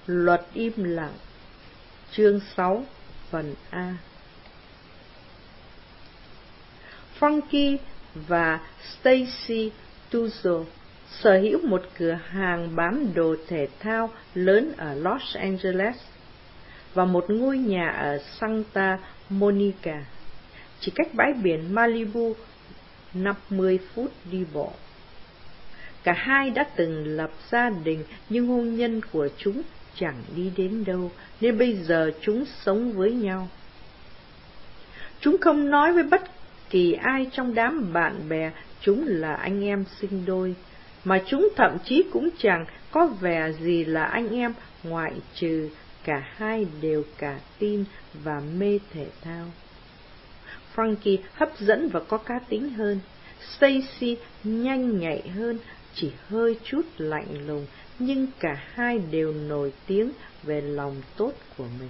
Luật im lặng. Chương 6, phần A. Frankie và Stacy Tuzo sở hữu một cửa hàng bán đồ thể thao lớn ở Los Angeles và một ngôi nhà ở Santa Monica, chỉ cách bãi biển Malibu 50 phút đi bộ. Cả hai đã từng lập gia đình, nhưng hôn nhân của chúng chẳng đi đến đâu, nên bây giờ chúng sống với nhau. Chúng không nói với bất kỳ ai trong đám bạn bè chúng là anh em sinh đôi, mà chúng thậm chí cũng chẳng có vẻ gì là anh em, ngoại trừ cả hai đều cả tin và mê thể thao. Frankie hấp dẫn và có cá tính hơn, Stacy nhanh nhạy hơn, chỉ hơi chút lạnh lùng, nhưng cả hai đều nổi tiếng về lòng tốt của mình.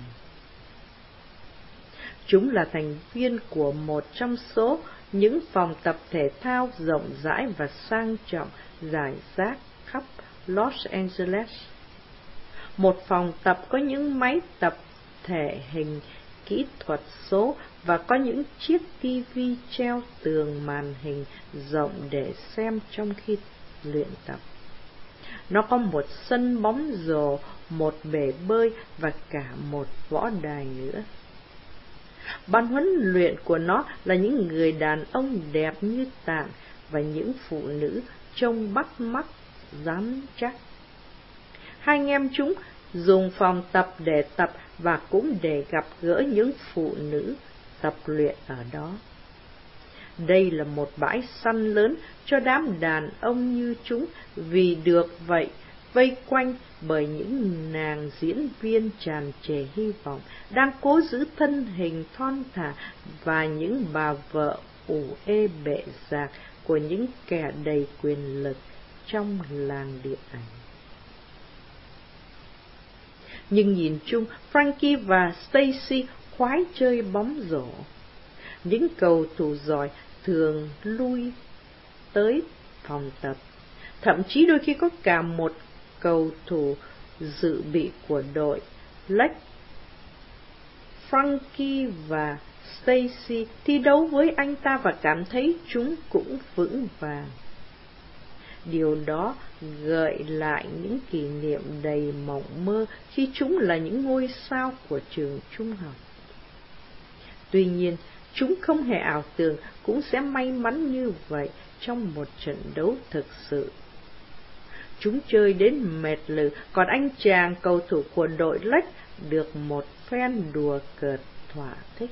Chúng là thành viên của một trong số những phòng tập thể thao rộng rãi và sang trọng rải rác khắp Los Angeles. Một phòng tập có những máy tập thể hình kỹ thuật số và có những chiếc tivi treo tường màn hình rộng để xem trong khi luyện tập. Nó có một sân bóng rổ, một bể bơi và cả một võ đài nữa. Ban huấn luyện của nó là những người đàn ông đẹp như tạng và những phụ nữ trông bắt mắt, rắn chắc. Hai anh em chúng dùng phòng tập để tập và cũng để gặp gỡ những phụ nữ tập luyện ở đó. Đây là một bãi săn lớn cho đám đàn ông như chúng, vì được vậy vây quanh bởi những nàng diễn viên tràn trề hy vọng, đang cố giữ thân hình thon thả, và những bà vợ ủ ê bệ rạc của những kẻ đầy quyền lực trong làng điện ảnh. Nhưng nhìn chung, Frankie và Stacy khoái chơi bóng rổ. Những cầu thủ giỏi thường lui tới phòng tập, thậm chí đôi khi có cả một cầu thủ dự bị của đội lệch. Frankie và Stacy thi đấu với anh ta và cảm thấy chúng cũng vững vàng. Điều đó gợi lại những kỷ niệm đầy mộng mơ khi chúng là những ngôi sao của trường trung học. Tuy nhiên, chúng không hề ảo tưởng cũng sẽ may mắn như vậy trong một trận đấu thực sự. Chúng chơi đến mệt lử, còn anh chàng cầu thủ của đội lệch được một phen đùa cợt thỏa thích.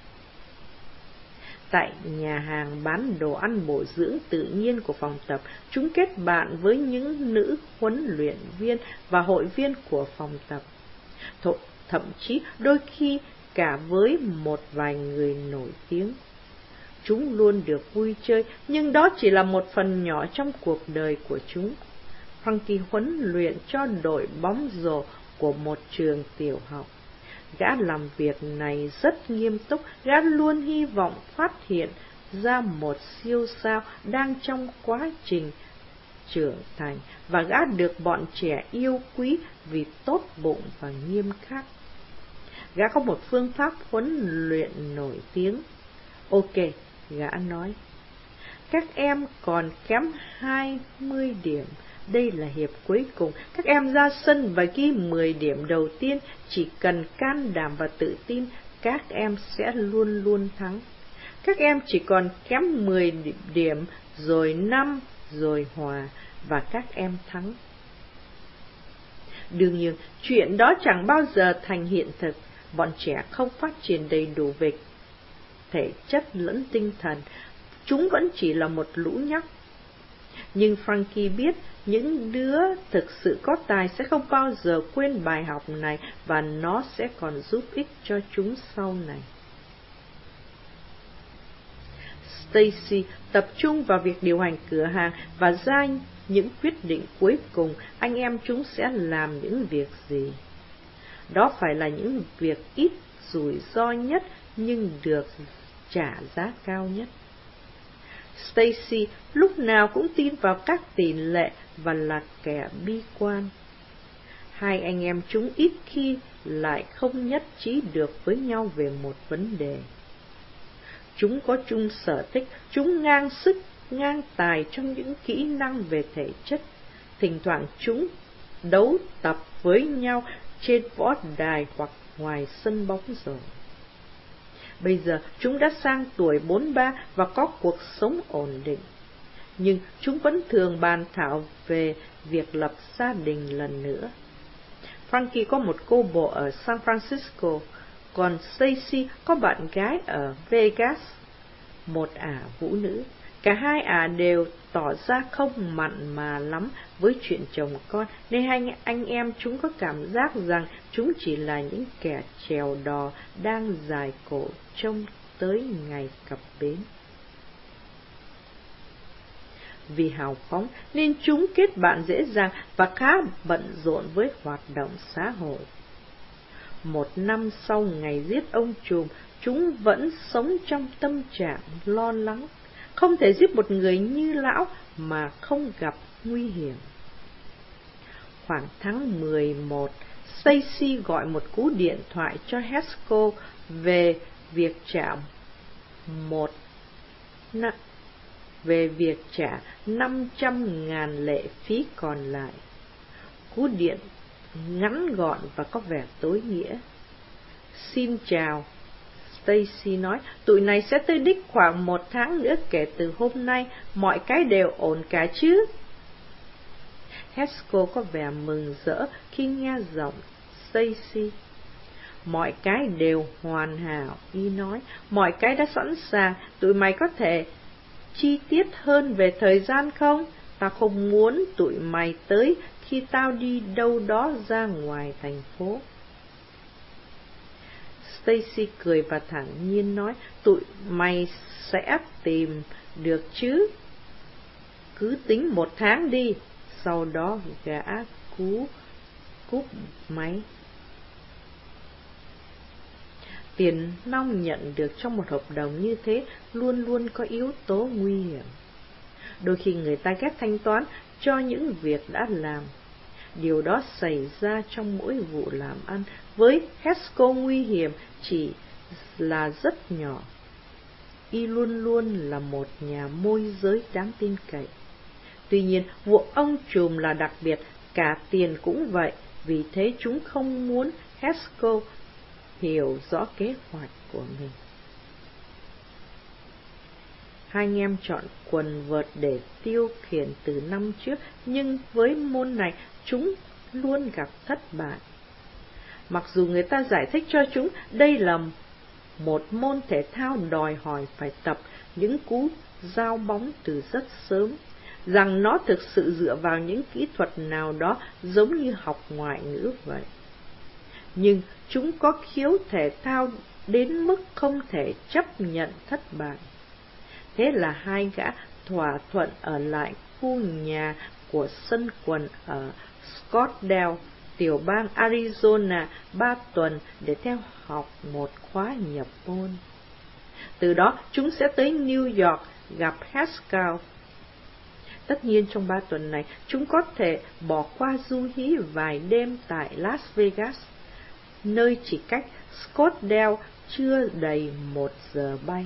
Tại nhà hàng bán đồ ăn bổ dưỡng tự nhiên của phòng tập, chúng kết bạn với những nữ huấn luyện viên và hội viên của phòng tập. Thậm chí đôi khi cả với một vài người nổi tiếng. Chúng luôn được vui chơi, nhưng đó chỉ là một phần nhỏ trong cuộc đời của chúng. Frankie huấn luyện cho đội bóng rổ của một trường tiểu học. Gã làm việc này rất nghiêm túc, gã luôn hy vọng phát hiện ra một siêu sao đang trong quá trình trưởng thành, và gã được bọn trẻ yêu quý vì tốt bụng và nghiêm khắc. Gã có một phương pháp huấn luyện nổi tiếng. Ok, gã nói, các em còn kém 20 điểm. Đây là hiệp cuối cùng. Các em ra sân và ghi 10 điểm đầu tiên. Chỉ cần can đảm và tự tin, các em sẽ luôn luôn thắng. Các em chỉ còn kém 10 điểm, rồi 5, rồi hòa, và các em thắng. Đương nhiên, chuyện đó chẳng bao giờ thành hiện thực. Bọn trẻ không phát triển đầy đủ về thể chất lẫn tinh thần. Chúng vẫn chỉ là một lũ nhóc. Nhưng Frankie biết những đứa thực sự có tài sẽ không bao giờ quên bài học này, và nó sẽ còn giúp ích cho chúng sau này. Stacy tập trung vào việc điều hành cửa hàng và ra những quyết định cuối cùng anh em chúng sẽ làm những việc gì. Đó phải là những việc ít rủi ro nhất nhưng được trả giá cao nhất. Stacy lúc nào cũng tin vào các tỷ lệ và là kẻ bi quan. Hai anh em chúng ít khi lại không nhất trí được với nhau về một vấn đề. Chúng có chung sở thích, chúng ngang sức, ngang tài trong những kỹ năng về thể chất. Thỉnh thoảng chúng đấu tập với nhau trên võ đài hoặc ngoài sân bóng rổ. Bây giờ chúng đã sang tuổi 43 và có cuộc sống ổn định. Nhưng chúng vẫn thường bàn thảo về việc lập gia đình lần nữa. Frankie có một cô bộ ở San Francisco, còn Stacy có bạn gái ở Vegas, một ả vũ nữ. Cả hai ả đều tỏ ra không mặn mà lắm với chuyện chồng con, nên hai anh em chúng có cảm giác rằng chúng chỉ là những kẻ chèo đò đang dài cổ trông tới ngày cập bến. Vì hào phóng nên chúng kết bạn dễ dàng và khá bận rộn với hoạt động xã hội. 1 năm sau ngày giết ông trùm, chúng vẫn sống trong tâm trạng lo lắng. Không thể giết một người như lão mà không gặp nguy hiểm. Khoảng tháng 11, Stacy gọi một cú điện thoại cho Haskell về việc trả 500.000 lệ phí còn lại. Cú điện ngắn gọn và có vẻ tối nghĩa. Xin chào, Stacy nói, tụi này sẽ tới đích khoảng 1 tháng nữa kể từ hôm nay, mọi cái đều ổn cả chứ? Haskell có vẻ mừng rỡ khi nghe giọng Stacy. Mọi cái đều hoàn hảo, y nói, mọi cái đã sẵn sàng, tụi mày có thể chi tiết hơn về thời gian không? Tao không muốn tụi mày tới khi tao đi đâu đó ra ngoài thành phố. Stacy cười và thản nhiên nói, tụi mày sẽ tìm được chứ? Cứ tính 1 tháng đi. Sau đó gã cúp máy. Tiền nong nhận được trong một hợp đồng như thế luôn luôn có yếu tố nguy hiểm. Đôi khi người ta ghét thanh toán cho những việc đã làm. Điều đó xảy ra trong mỗi vụ làm ăn. Với Haskell, nguy hiểm chỉ là rất nhỏ. Y luôn luôn là một nhà môi giới đáng tin cậy. Tuy nhiên, vụ ông trùm là đặc biệt, cả tiền cũng vậy, vì thế chúng không muốn Haskell hiểu rõ kế hoạch của mình. Hai anh em chọn quần vợt để tiêu khiển từ năm trước, nhưng với môn này chúng luôn gặp thất bại. Mặc dù người ta giải thích cho chúng đây là một môn thể thao đòi hỏi phải tập những cú giao bóng từ rất sớm, rằng nó thực sự dựa vào những kỹ thuật nào đó giống như học ngoại ngữ vậy. Nhưng chúng có khiếu thể thao đến mức không thể chấp nhận thất bại. Thế là hai gã thỏa thuận ở lại khu nhà của sân quần ở Scottsdale, tiểu bang Arizona 3 tuần để theo học một khóa nhập môn. Từ đó chúng sẽ tới New York gặp Haskell. Tất nhiên trong 3 tuần này chúng có thể bỏ qua du hí vài đêm tại Las Vegas, nơi chỉ cách Scottsdale chưa đầy 1 giờ bay.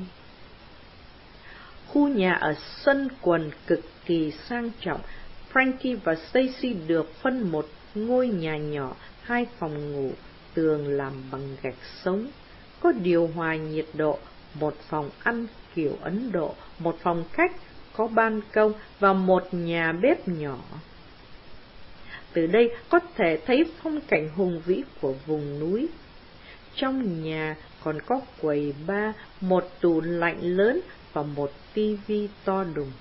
Khu nhà ở sân quần cực kỳ sang trọng. Frankie và Stacy được phân một ngôi nhà nhỏ, 2 phòng ngủ, tường làm bằng gạch sống, có điều hòa nhiệt độ, một phòng ăn kiểu Ấn Độ, một phòng khách có ban công và một nhà bếp nhỏ. Từ đây có thể thấy phong cảnh hùng vĩ của vùng núi. Trong nhà còn có quầy bar, một tủ lạnh lớn và một tivi to đùng.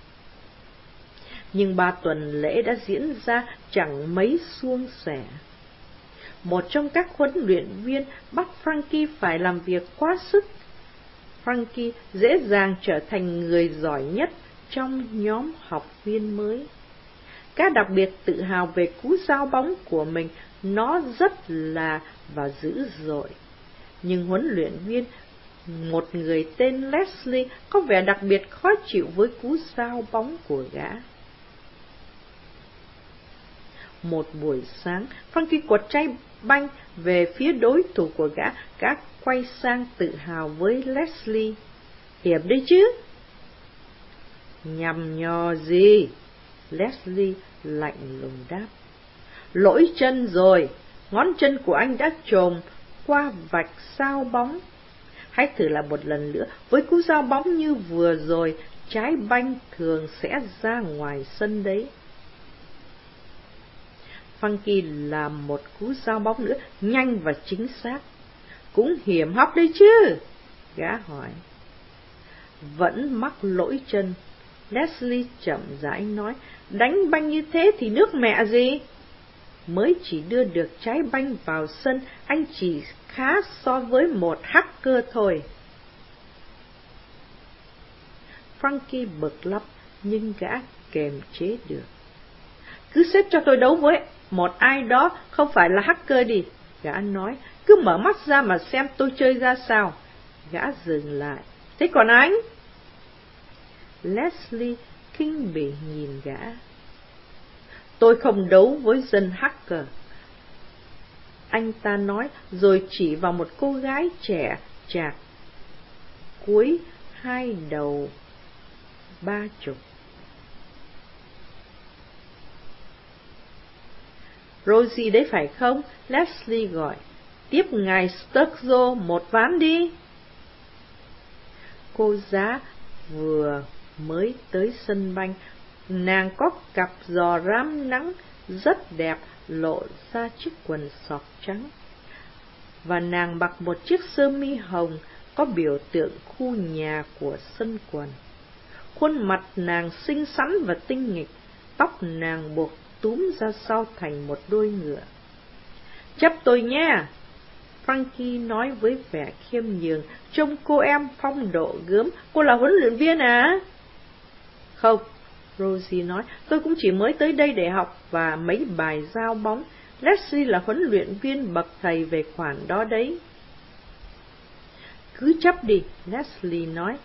Nhưng 3 tuần lễ đã diễn ra chẳng mấy suôn sẻ. Một trong các huấn luyện viên bắt Frankie phải làm việc quá sức. Frankie dễ dàng trở thành người giỏi nhất trong nhóm học viên mới. Gã đặc biệt tự hào về cú giao bóng của mình, nó rất là và dữ dội. Nhưng huấn luyện viên, một người tên Leslie, có vẻ đặc biệt khó chịu với cú giao bóng của gã. Một buổi sáng, Frankie quật trái banh về phía đối thủ của gã quay sang tự hào với Leslie. Hiểm đấy chứ? Nhằm nhò gì? Leslie lạnh lùng đáp. Lỗi chân rồi, ngón chân của anh đã chồm qua vạch sao bóng. Hãy thử lại một lần nữa, với cú giao bóng như vừa rồi, trái banh thường sẽ ra ngoài sân đấy. Frankie làm một cú giao bóng nữa, nhanh và chính xác. Cũng hiểm hóc đấy chứ? Gã hỏi. Vẫn mắc lỗi chân. Leslie chậm rãi nói, đánh banh như thế thì nước mẹ gì? Mới chỉ đưa được trái banh vào sân, anh chỉ khá so với một hacker thôi. Frankie bực lắm, nhưng gã kềm chế được. Cứ xếp cho tôi đấu với một ai đó không phải là hacker đi, gã nói. Cứ mở mắt ra mà xem tôi chơi ra sao. Gã dừng lại. Thế còn anh? Leslie kinh bỉ nhìn gã. Tôi không đấu với dân hacker, anh ta nói, rồi chỉ vào một cô gái trẻ chạc cuối hai đầu 30. Rosie đấy phải không? Leslie gọi. Tiếp ngài Sturgill một ván đi. Cô giá vừa mới tới sân banh. Nàng có cặp giò rám nắng rất đẹp lộ ra chiếc quần sọc trắng, và nàng mặc một chiếc sơ mi hồng có biểu tượng khu nhà của sân quần. Khuôn mặt nàng xinh xắn và tinh nghịch, tóc nàng buộc túm ra sau thành một đuôi ngựa. Chấp tôi nha, Frankie nói với vẻ khiêm nhường. Trông cô em phong độ gớm. Cô là huấn luyện viên à? Không, Rosie nói, tôi cũng chỉ mới tới đây để học và mấy bài giao bóng. Leslie là huấn luyện viên bậc thầy về khoản đó đấy. Cứ chấp đi, Leslie nói.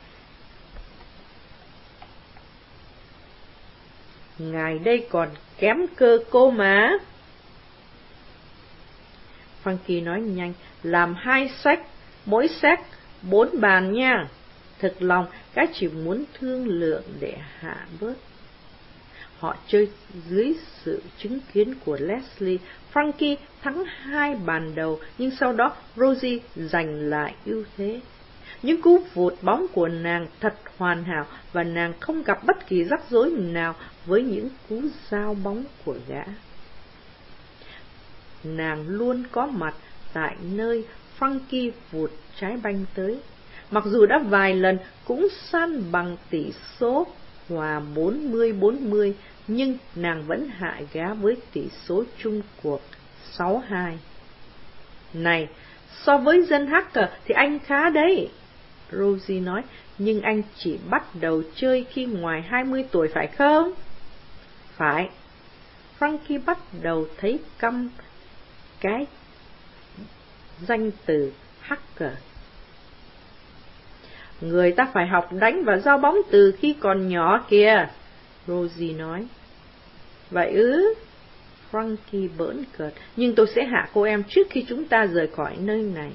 Ngài đây còn kém cơ cô mà. Frankie nói nhanh, làm 2 set, mỗi set 4 bàn nha. Thực lòng, các chỉ muốn thương lượng để hạ bớt. Họ chơi dưới sự chứng kiến của Leslie. Frankie thắng 2 bàn đầu, nhưng sau đó Rosie giành lại ưu thế. Những cú vụt bóng của nàng thật hoàn hảo, và nàng không gặp bất kỳ rắc rối nào với những cú giao bóng của gã. Nàng luôn có mặt tại nơi Frankie vụt trái banh tới. Mặc dù đã vài lần cũng san bằng tỷ số hòa 40-40, nhưng nàng vẫn hạ gã với tỷ số chung cuộc 6-2. Này, so với dân hacker thì anh khá đấy, Rosie nói, nhưng anh chỉ bắt đầu chơi khi ngoài 20 tuổi phải không? Phải. Frankie bắt đầu thấy căm cái danh từ hacker. Người ta phải học đánh và giao bóng từ khi còn nhỏ kìa, Rosie nói. Vậy ư? Frankie bỡn cợt. Nhưng tôi sẽ hạ cô em trước khi chúng ta rời khỏi nơi này.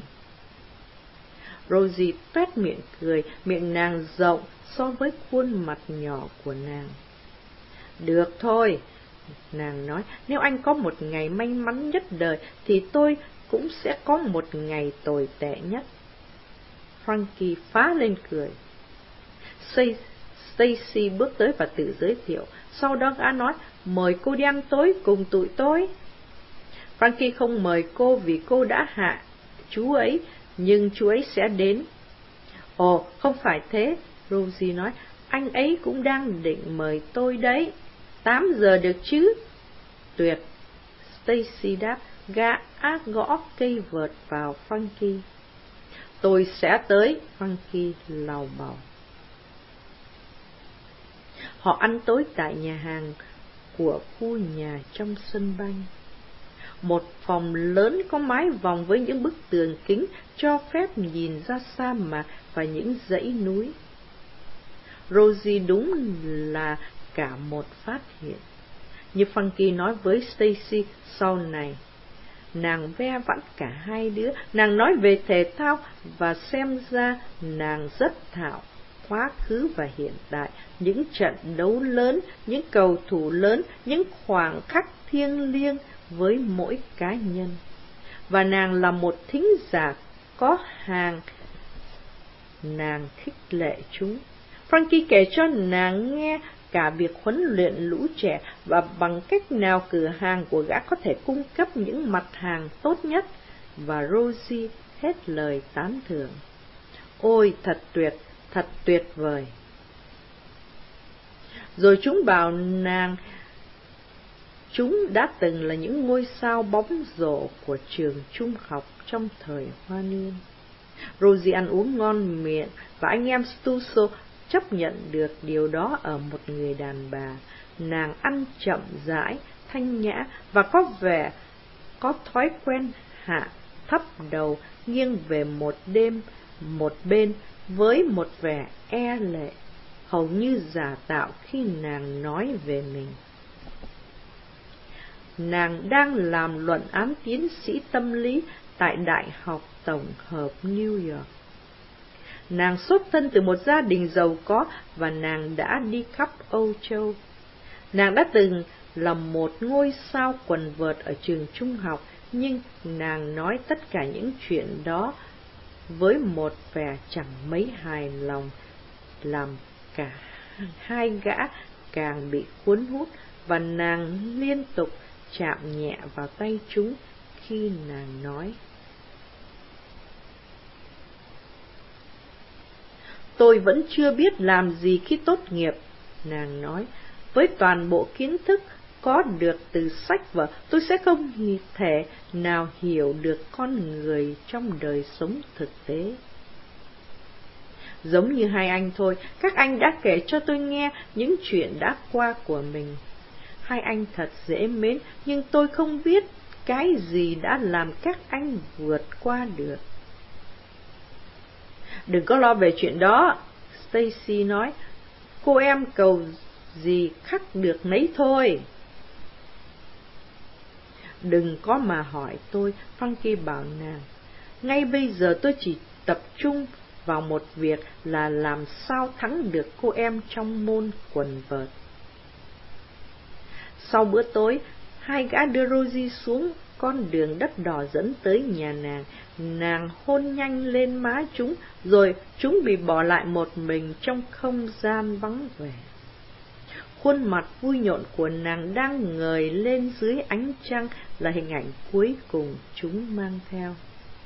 Rosie toét miệng cười, miệng nàng rộng so với khuôn mặt nhỏ của nàng. Được thôi, nàng nói, nếu anh có một ngày may mắn nhất đời, thì tôi cũng sẽ có một ngày tồi tệ nhất. Frankie phá lên cười. Stacy bước tới và tự giới thiệu. Sau đó gã nói, mời cô đi ăn tối cùng tụi tôi. Frankie không mời cô vì cô đã hạ chú ấy, nhưng chú ấy sẽ đến. Ồ, không phải thế, Rosie nói, anh ấy cũng đang định mời tôi đấy. 8 giờ được chứ? Tuyệt, Stacy đáp, gã ác gõ cây vợt vào Frankie. Tôi sẽ tới, Frankie lầu bầu. Họ ăn tối tại nhà hàng của khu nhà trong sân banh. Một phòng lớn có mái vòng với những bức tường kính cho phép nhìn ra sa mạc và những dãy núi. Rosie đúng là cả một phát hiện. Như Frankie nói với Stacy sau này. Nàng ve vãn cả hai đứa, nàng nói về thể thao và xem ra nàng rất thạo quá khứ và hiện tại, những trận đấu lớn, những cầu thủ lớn, những khoảnh khắc thiêng liêng với mỗi cá nhân. Và nàng là một thính giả có hàng, nàng khích lệ chúng. Frankie kể cho nàng nghe cả việc huấn luyện lũ trẻ và bằng cách nào cửa hàng của gã có thể cung cấp những mặt hàng tốt nhất, và Rosie hết lời tán thưởng. Ôi, thật tuyệt vời. Rồi chúng bảo nàng chúng đã từng là những ngôi sao bóng rổ của trường trung học trong thời hoa niên. Rosie ăn uống ngon miệng và anh em Stuso chấp nhận được điều đó ở một người đàn bà. Nàng ăn chậm rãi, thanh nhã và có vẻ có thói quen hạ thấp đầu, nghiêng về một bên với một vẻ e lệ, hầu như giả tạo khi nàng nói về mình. Nàng đang làm luận án tiến sĩ tâm lý tại Đại học Tổng hợp New York. Nàng xuất thân từ một gia đình giàu có và nàng đã đi khắp Âu Châu. Nàng đã từng là một ngôi sao quần vợt ở trường trung học, nhưng nàng nói tất cả những chuyện đó với một vẻ chẳng mấy hài lòng, làm cả hai gã càng bị cuốn hút, và nàng liên tục chạm nhẹ vào tay chúng khi nàng nói. Tôi vẫn chưa biết làm gì khi tốt nghiệp, nàng nói. Với toàn bộ kiến thức có được từ sách vở, tôi sẽ không thể nào hiểu được con người trong đời sống thực tế. Giống như hai anh thôi, các anh đã kể cho tôi nghe những chuyện đã qua của mình. Hai anh thật dễ mến, nhưng tôi không biết cái gì đã làm các anh vượt qua được. Đừng có lo về chuyện đó, Stacy nói. Cô em cầu gì khắc được nấy thôi. Đừng có mà hỏi tôi, Frankie bảo nàng. Ngay bây giờ tôi chỉ tập trung vào một việc là làm sao thắng được cô em trong môn quần vợt. Sau bữa tối, hai gã đưa Rosie xuống con đường đất đỏ dẫn tới nhà nàng. Nàng hôn nhanh lên má chúng, rồi chúng bị bỏ lại một mình trong không gian vắng vẻ. Khuôn mặt vui nhộn của nàng đang ngời lên dưới ánh trăng là hình ảnh cuối cùng chúng mang theo.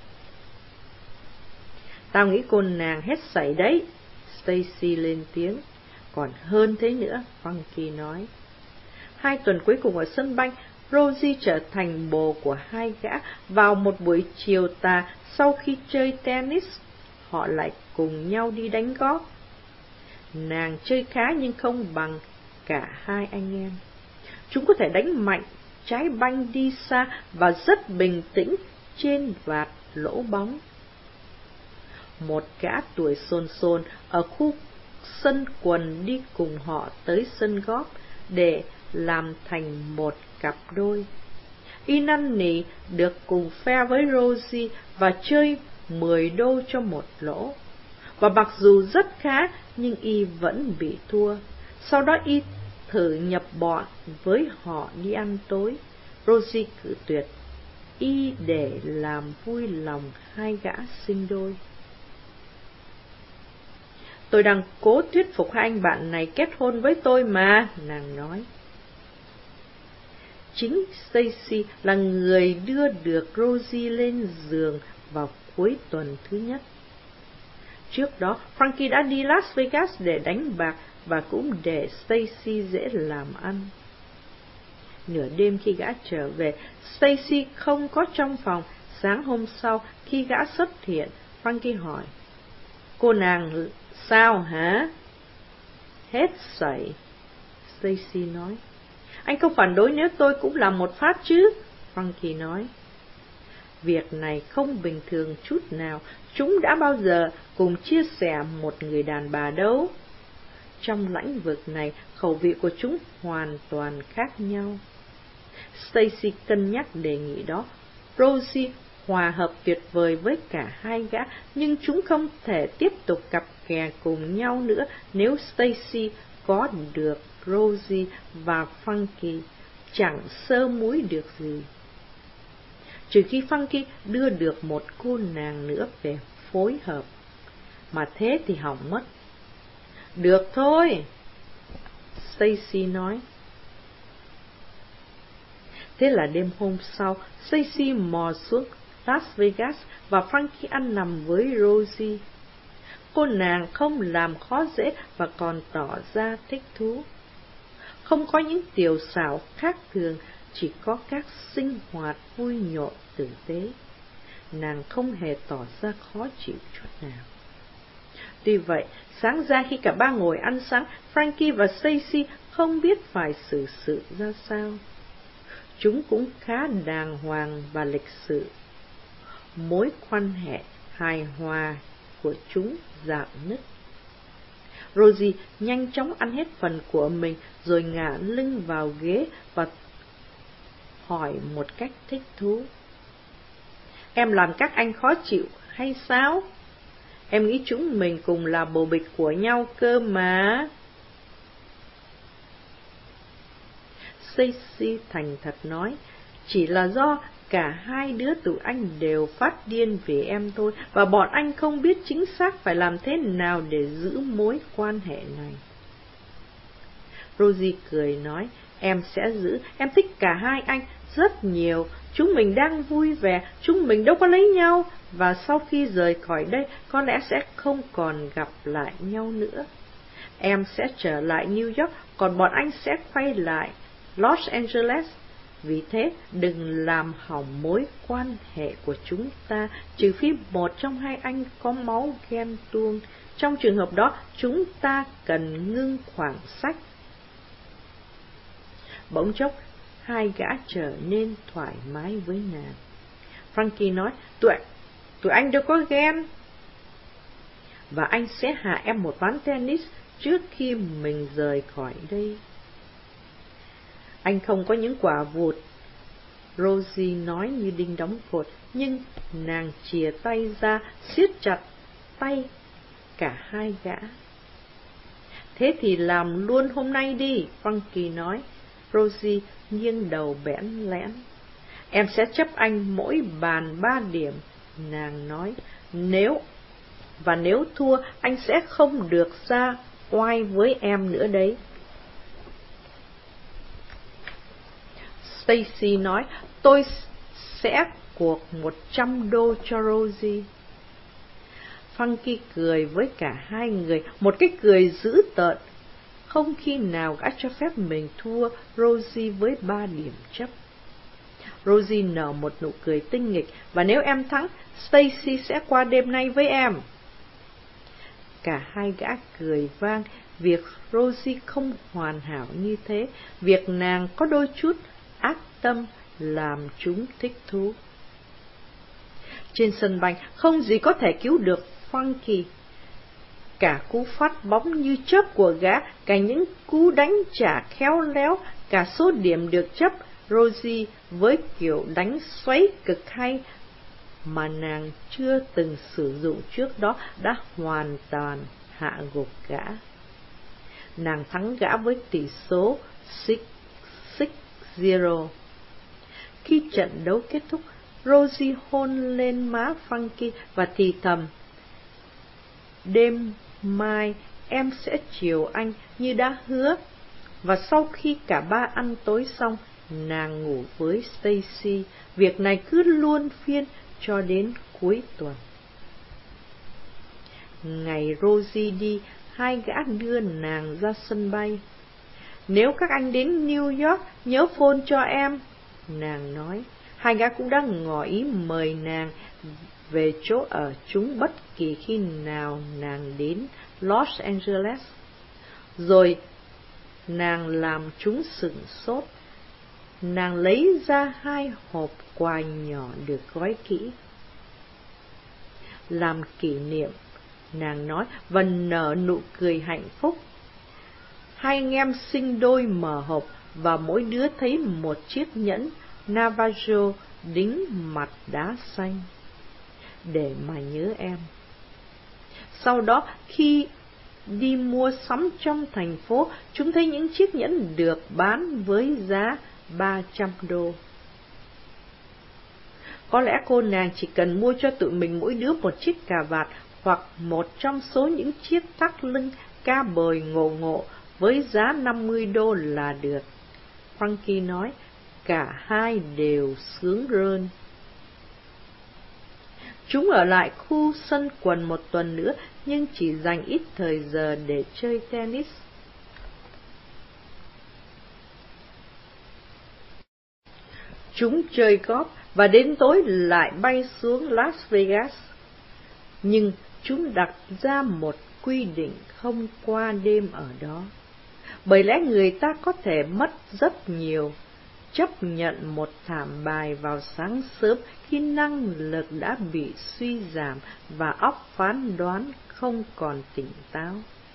Tao nghĩ cô nàng hết sảy đấy, Stacy lên tiếng. Còn hơn thế nữa, Frankie nói. 2 tuần cuối cùng ở sân banh, Rosie trở thành bồ của hai gã. Vào một buổi chiều tà, sau khi chơi tennis, họ lại cùng nhau đi đánh golf. Nàng chơi khá nhưng không bằng cả hai anh em. Chúng có thể đánh mạnh trái banh đi xa và rất bình tĩnh trên vạt lỗ bóng. Một gã tuổi xồn xồn ở khu sân quần đi cùng họ tới sân golf để làm thành một cặp đôi. Y năn nỉ được cùng phe với Rosie và chơi 10 đô cho một lỗ. Và mặc dù rất khá nhưng Y vẫn bị thua. Sau đó Y thử nhập bọn với họ đi ăn tối. Rosie cự tuyệt. Y để làm vui lòng hai gã sinh đôi. Tôi đang cố thuyết phục hai anh bạn này kết hôn với tôi mà, nàng nói. Chính Stacy là người đưa được Rosie lên giường vào cuối tuần thứ nhất. Trước đó, Frankie đã đi Las Vegas để đánh bạc và cũng để Stacy dễ làm ăn. Nửa đêm khi gã trở về, Stacy không có trong phòng. Sáng hôm sau, khi gã xuất hiện, Frankie hỏi. Cô nàng sao hả? Hết sảy, Stacy nói. Anh không phản đối nếu tôi cũng làm một phát chứ? Frankie nói. Việc này không bình thường chút nào. Chúng đã bao giờ cùng chia sẻ một người đàn bà đâu. Trong lĩnh vực này, khẩu vị của chúng hoàn toàn khác nhau. Stacy cân nhắc đề nghị đó. Rosie hòa hợp tuyệt vời với cả hai gã, nhưng chúng không thể tiếp tục cặp kè cùng nhau nữa nếu Stacy có được Rosie và Funky, chẳng sơ múi được gì. Trừ khi Funky đưa được một cô nàng nữa về phối hợp, mà thế thì hỏng mất. Được thôi, Stacy nói. Thế là đêm hôm sau, Stacy mò xuống Las Vegas và Funky ăn nằm với Rosie. Cô nàng không làm khó dễ và còn tỏ ra thích thú. Không có những tiểu xảo khác thường, chỉ có các sinh hoạt vui nhộn tử tế. Nàng không hề tỏ ra khó chịu chút nào. Tuy vậy, sáng ra khi cả ba ngồi ăn sáng, Frankie và Stacy không biết phải xử sự ra sao. Chúng cũng khá đàng hoàng và lịch sự. Mối quan hệ hài hòa của chúng rạn nứt. Rosie nhanh chóng ăn hết phần của mình rồi ngả lưng vào ghế và hỏi một cách thích thú. Em làm các anh khó chịu hay sao? Em nghĩ chúng mình cùng là bồ bịch của nhau cơ mà. Stacy thành thật nói, chỉ là do cả hai đứa tụi anh đều phát điên vì em thôi, và bọn anh không biết chính xác phải làm thế nào để giữ mối quan hệ này. Rosie cười nói, em sẽ giữ, em thích cả hai anh rất nhiều, chúng mình đang vui vẻ, chúng mình đâu có lấy nhau, và sau khi rời khỏi đây có lẽ sẽ không còn gặp lại nhau nữa. Em sẽ trở lại New York, còn bọn anh sẽ quay lại Los Angeles. Vì thế, đừng làm hỏng mối quan hệ của chúng ta, trừ phi một trong hai anh có máu ghen tuông. Trong trường hợp đó, chúng ta cần ngưng khoảng sách. Bỗng chốc, hai gã trở nên thoải mái với nàng. Frankie nói, tụi anh đâu có ghen. Và anh sẽ hạ em một ván tennis trước khi mình rời khỏi đây. Anh không có những quả vụt, Rosie nói như đinh đóng cột, nhưng nàng chìa tay ra, siết chặt tay cả hai gã. Thế thì làm luôn hôm nay đi, Funky nói. Rosie nghiêng đầu bẽn lẽn. Em sẽ chấp anh mỗi bàn 3 điểm, nàng nói. Nếu thua, anh sẽ không được ra oai với em nữa đấy. Stacy nói, tôi sẽ cuộc $100 cho Rosie. Funky cười với cả hai người, một cái cười dữ tợn. Không khi nào gã cho phép mình thua Rosie với 3 điểm chấp. Rosie nở một nụ cười tinh nghịch, và nếu em thắng, Stacy sẽ qua đêm nay với em. Cả hai gã cười vang. Việc Rosie không hoàn hảo như thế, việc nàng có đôi chút ác tâm làm chúng thích thú. Trên sân banh, không gì có thể cứu được Funky. Cả cú phát bóng như chớp của gã, cả những cú đánh trả khéo léo, cả số điểm được chấp, Rosie với kiểu đánh xoáy cực hay mà nàng chưa từng sử dụng trước đó đã hoàn toàn hạ gục gã. Nàng thắng gã với tỷ số 6-0. Khi trận đấu kết thúc, Rosie hôn lên má Funky và thì thầm, đêm mai em sẽ chiều anh như đã hứa. Và sau khi cả ba ăn tối xong, nàng ngủ với Stacy. Việc này cứ luân phiên cho đến cuối tuần. Ngày Rosie đi, hai gã đưa nàng ra sân bay. Nếu các anh đến New York, nhớ phone cho em, nàng nói. Hai gã cũng đã ngỏ ý mời nàng về chỗ ở chúng bất kỳ khi nào nàng đến Los Angeles. Rồi nàng làm chúng sửng sốt. Nàng lấy ra 2 hộp quà nhỏ được gói kỹ. Làm kỷ niệm, nàng nói, và nở nụ cười hạnh phúc. Hai anh em sinh đôi mở hộp và mỗi đứa thấy một chiếc nhẫn Navajo đính mặt đá xanh. Để mà nhớ em. Sau đó, khi đi mua sắm trong thành phố, chúng thấy những chiếc nhẫn được bán với giá $300. Có lẽ cô nàng chỉ cần mua cho tụi mình mỗi đứa một chiếc cà vạt hoặc một trong số những chiếc thắt lưng ca bồi ngộ ngộ với giá $50 là được. Frankie nói, cả hai đều sướng rơn. Chúng ở lại khu sân quần một tuần nữa, nhưng chỉ dành ít thời giờ để chơi tennis. Chúng chơi golf và đến tối lại bay xuống Las Vegas. Nhưng chúng đặt ra một quy định không qua đêm ở đó. Bởi lẽ người ta có thể mất rất nhiều, chấp nhận một thảm bài vào sáng sớm khi năng lực đã bị suy giảm và óc phán đoán không còn tỉnh táo.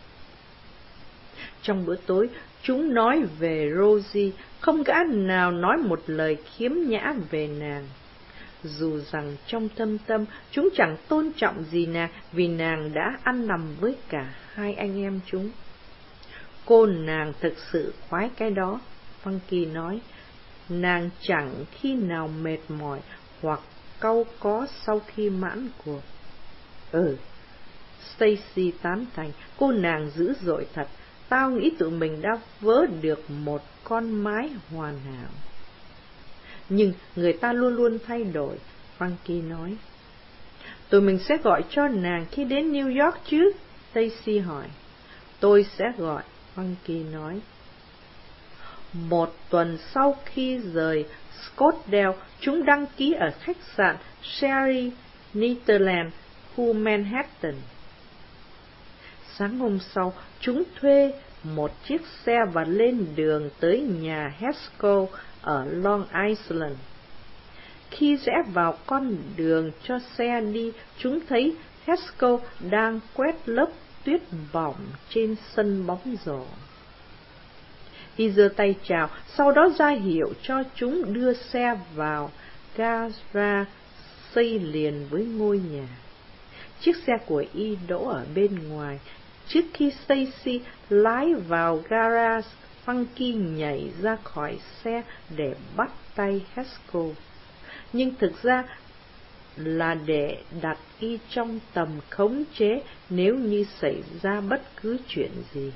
Trong bữa tối, chúng nói về Rosie, không gã nào nói một lời khiếm nhã về nàng. Dù rằng trong thâm tâm chúng chẳng tôn trọng gì nàng vì nàng đã ăn nằm với cả hai anh em chúng. Cô nàng thực sự khoái cái đó, Funky nói. Nàng chẳng khi nào mệt mỏi hoặc cau có sau khi mãn cuộc. Stacy tán thành, cô nàng dữ dội thật. Tao nghĩ tụi mình đã vớ được một con mái hoàn hảo. Nhưng người ta luôn luôn thay đổi, Frankie nói. Tụi mình sẽ gọi cho nàng khi đến New York chứ? Stacy hỏi. Tôi sẽ gọi, Frankie nói. Một tuần sau khi rời Scottsdale, chúng đăng ký ở khách sạn Sherry Netherland, khu Manhattan. Sáng hôm sau, chúng thuê một chiếc xe và lên đường tới nhà Haskell ở Long Island. Khi rẽ vào con đường cho xe đi, chúng thấy Haskell đang quét lớp tuyết bỏng trên sân bóng rổ. Y giơ tay chào, sau đó ra hiệu cho chúng đưa xe vào gara xây liền với ngôi nhà. Chiếc xe của Y đỗ ở bên ngoài. Trước khi Stacy lái vào garage, Funky nhảy ra khỏi xe để bắt tay Haskell. Nhưng thực ra là để đặt Y trong tầm khống chế nếu như xảy ra bất cứ chuyện gì.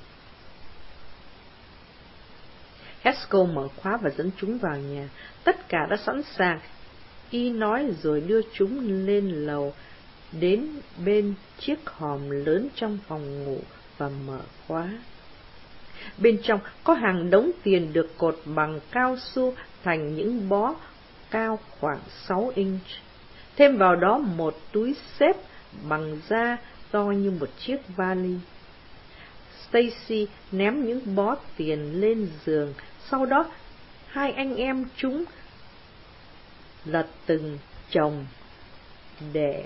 Haskell mở khóa và dẫn chúng vào nhà. Tất cả đã sẵn sàng, Y nói rồi đưa chúng lên lầu, đến bên chiếc hòm lớn trong phòng ngủ và mở khóa. Bên trong có hàng đống tiền được cột bằng cao su thành những bó cao khoảng 6 inch. Thêm vào đó một túi xếp bằng da to như một chiếc vali. Stacy ném những bó tiền lên giường, sau đó hai anh em chúng lật từng chồng để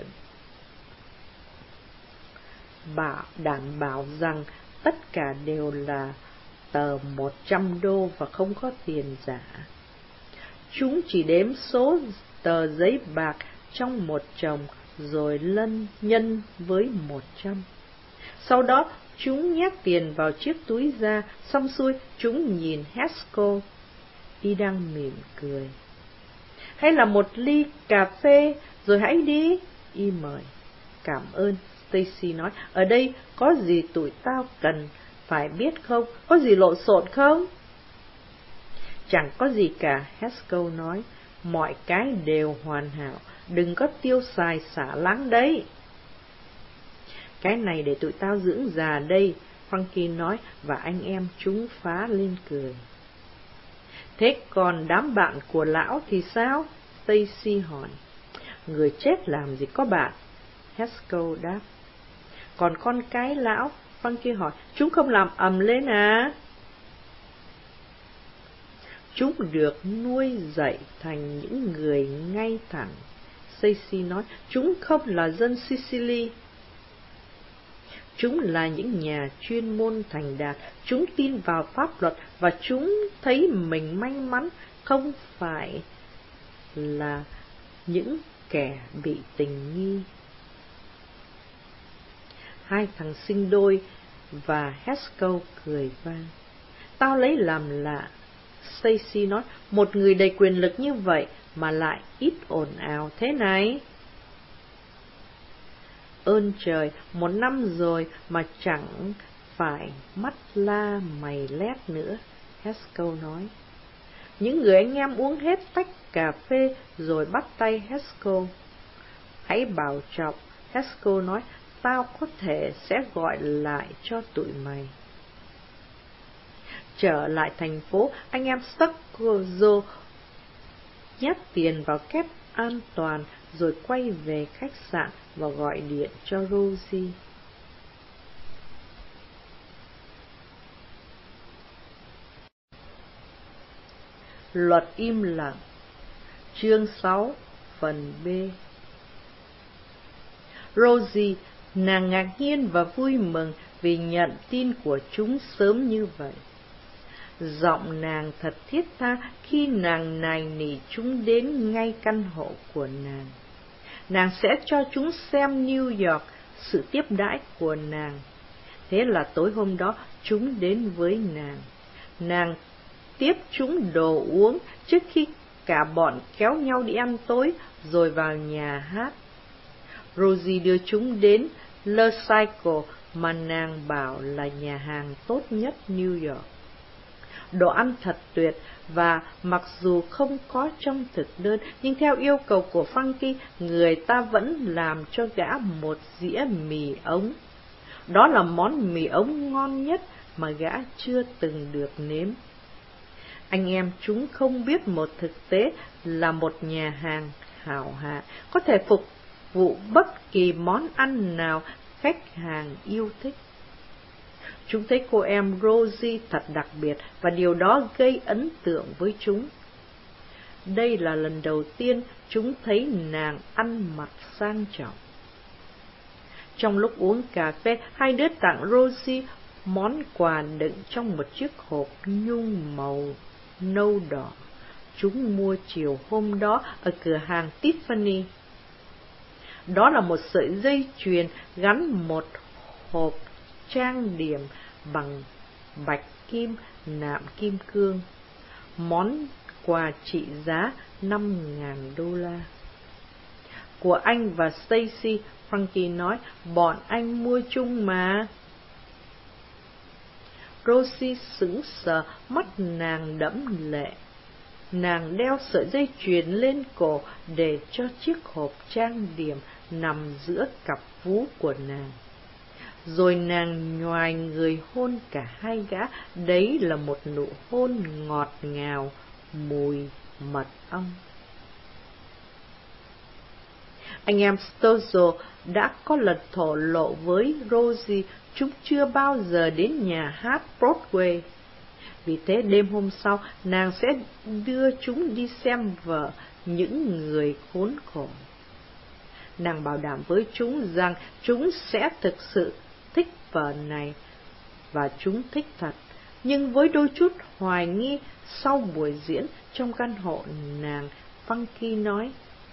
đảm bảo rằng tất cả đều là tờ $100 và không có tiền giả. Chúng chỉ đếm số tờ giấy bạc trong một chồng rồi nhân với 100. Sau đó chúng nhét tiền vào chiếc túi da, xong xuôi chúng nhìn Haskell. Y đang mỉm cười. Hay là một ly cà phê rồi hãy đi, Y mời. Cảm ơn, Stacy nói. Ở đây có gì tụi tao cần phải biết không? Có gì lộn xộn không? Chẳng có gì cả, Haskell nói. Mọi cái đều hoàn hảo. Đừng có tiêu xài xả láng đấy. Cái này để tụi tao dưỡng già đây, Funky nói, và anh em chúng phá lên cười. Thế còn đám bạn của lão thì sao? Stacy hỏi. Người chết làm gì có bạn, Haskell đáp. Còn con cái lão? Funky hỏi. Chúng không làm ầm lên à? Chúng được nuôi dạy thành những người ngay thẳng, Stacy nói. Chúng không là dân Sicily. Chúng là những nhà chuyên môn thành đạt, chúng tin vào pháp luật và chúng thấy mình may mắn, không phải là những kẻ bị tình nghi. Hai thằng sinh đôi và Haskell cười vang. Tao lấy làm lạ, Stacy nói, một người đầy quyền lực như vậy mà lại ít ồn ào thế này. Ơn trời, 1 năm rồi mà chẳng phải mắt la mày lét nữa, Haskell nói. Những người anh em uống hết tách cà phê rồi bắt tay Haskell. Hãy bảo trọng, Haskell nói, tao có thể sẽ gọi lại cho tụi mày. Trở lại thành phố, anh em Stucco nhét tiền vào kép an toàn rồi quay về khách sạn và gọi điện cho Rosie. Luật im lặng. Chương 6, phần B. Rosie, nàng ngạc nhiên và vui mừng vì nhận tin của chúng sớm như vậy. Giọng nàng thật thiết tha khi nàng nài nỉ chúng đến ngay căn hộ của nàng. Nàng sẽ cho chúng xem New York, sự tiếp đãi của nàng. Thế là tối hôm đó chúng đến với nàng. Nàng tiếp chúng đồ uống trước khi cả bọn kéo nhau đi ăn tối rồi vào nhà hát. Rosie đưa chúng đến Le Cycle mà nàng bảo là nhà hàng tốt nhất New York. Đồ ăn thật tuyệt và mặc dù không có trong thực đơn, nhưng theo yêu cầu của Frankie, người ta vẫn làm cho gã một dĩa mì ống. Đó là món mì ống ngon nhất mà gã chưa từng được nếm. Anh em chúng không biết một thực tế là một nhà hàng hảo hạ có thể phục vụ bất kỳ món ăn nào khách hàng yêu thích. Chúng thấy cô em Rosie thật đặc biệt và điều đó gây ấn tượng với chúng. Đây là lần đầu tiên chúng thấy nàng ăn mặc sang trọng. Trong lúc uống cà phê, hai đứa tặng Rosie món quà đựng trong một chiếc hộp nhung màu nâu đỏ. Chúng mua chiều hôm đó ở cửa hàng Tiffany. Đó là một sợi dây chuyền gắn một hộp trang điểm bằng bạch kim nạm kim cương. Món quà trị giá $5,000. Của anh và Stacy, Frankie nói, bọn anh mua chung mà. Rosie sững sờ, mắt nàng đẫm lệ. Nàng đeo sợi dây chuyền lên cổ để cho chiếc hộp trang điểm nằm giữa cặp vú của nàng. Rồi nàng nhoài người hôn cả hai gã. Đấy là một nụ hôn ngọt ngào, mùi mật ong. Anh em Stozo đã có lần thổ lộ với Rosie chúng chưa bao giờ đến nhà hát Broadway. Vì thế đêm hôm sau, nàng sẽ đưa chúng đi xem vở Những Người Khốn Khổ. Nàng bảo đảm với chúng rằng chúng sẽ thực sự thích vở này, và chúng thích thật. Nhưng với đôi chút hoài nghi sau buổi diễn trong căn hộ nàng, Funky nói,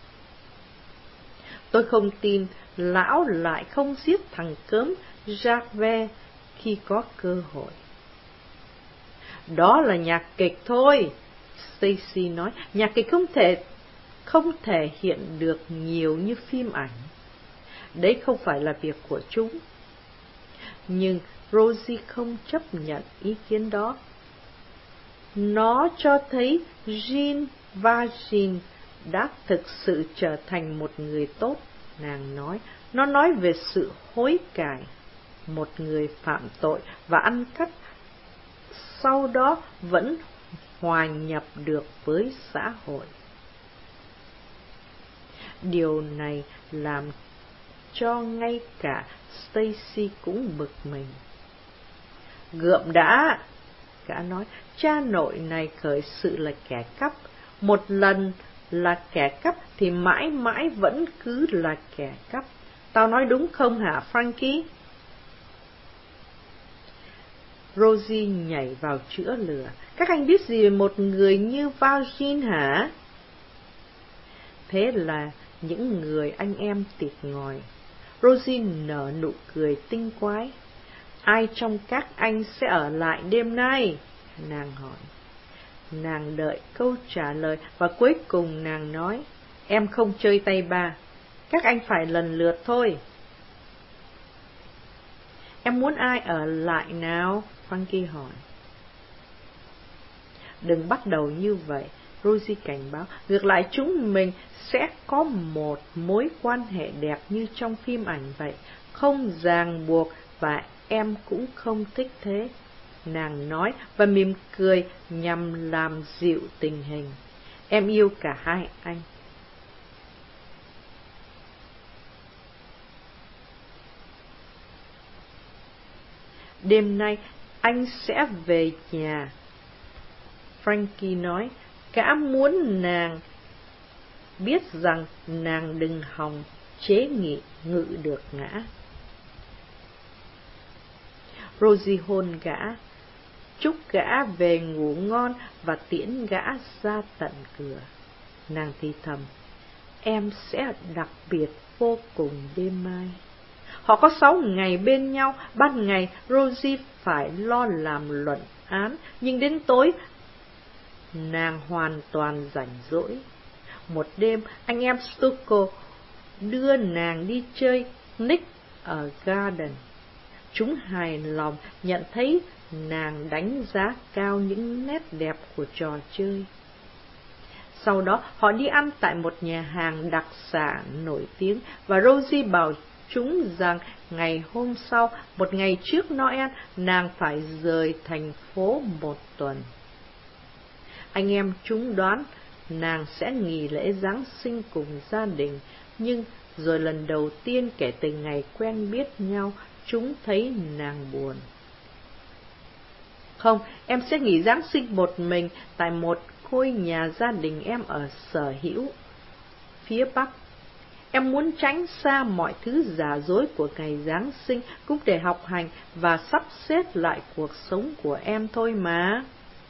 tôi không tin lão lại không giết thằng cớm Jacques khi có cơ hội. Đó là nhạc kịch thôi, Stacy nói. Nhạc kịch không thể hiện được nhiều như phim ảnh. Đấy không phải là việc của chúng. Nhưng Rosie không chấp nhận ý kiến đó. Nó cho thấy Jean Valjean đã thực sự trở thành một người tốt, nàng nói. Nó nói về sự hối cải, một người phạm tội và ăn cắp, sau đó vẫn hòa nhập được với xã hội. Điều này làm cho ngay cả Stacy cũng bực mình. Gượm đã, gã nói, cha nội này khởi sự là kẻ cắp. Một lần là kẻ cắp thì mãi mãi vẫn cứ là kẻ cắp. Tao nói đúng không hả, Frankie? Rosie nhảy vào chữa lửa. Các anh biết gì về một người như Valjean hả? Thế là những người anh em tịt ngòi. Rosie nở nụ cười tinh quái. Ai trong các anh sẽ ở lại đêm nay? Nàng hỏi. Nàng đợi câu trả lời và cuối cùng nàng nói, em không chơi tay ba, các anh phải lần lượt thôi. Em muốn ai ở lại nào? Frankie hỏi. Đừng bắt đầu như vậy, Rosie cảnh báo. Ngược lại chúng mình sẽ có một mối quan hệ đẹp như trong phim ảnh vậy, không ràng buộc, và em cũng không thích thế. Nàng nói và mỉm cười nhằm làm dịu tình hình. Em yêu cả hai anh. Đêm nay anh sẽ về nhà, Frankie nói. Gã muốn nàng biết rằng nàng đừng hòng chế ngự được ngã. Rosie hôn gã, chúc gã về ngủ ngon và tiễn gã ra tận cửa. Nàng thì thầm, em sẽ đặc biệt vô cùng đêm mai. Họ có 6 ngày bên nhau. Ban ngày Rosie phải lo làm luận án, nhưng đến tối nàng hoàn toàn rảnh rỗi. Một đêm anh em Stucco đưa nàng đi chơi Nick ở Garden. Chúng hài lòng nhận thấy nàng đánh giá cao những nét đẹp của trò chơi. Sau đó họ đi ăn tại một nhà hàng đặc sản nổi tiếng, và Rosie bảo chúng rằng ngày hôm sau, một ngày trước Noel, nàng phải rời thành phố 1 tuần. Anh em chúng đoán nàng sẽ nghỉ lễ Giáng sinh cùng gia đình, nhưng rồi lần đầu tiên kể từ ngày quen biết nhau, chúng thấy nàng buồn. Không, em sẽ nghỉ Giáng sinh một mình tại một ngôi nhà gia đình em ở Sở Hữu, phía Bắc. Em muốn tránh xa mọi thứ giả dối của ngày Giáng sinh, cũng để học hành và sắp xếp lại cuộc sống của em thôi mà.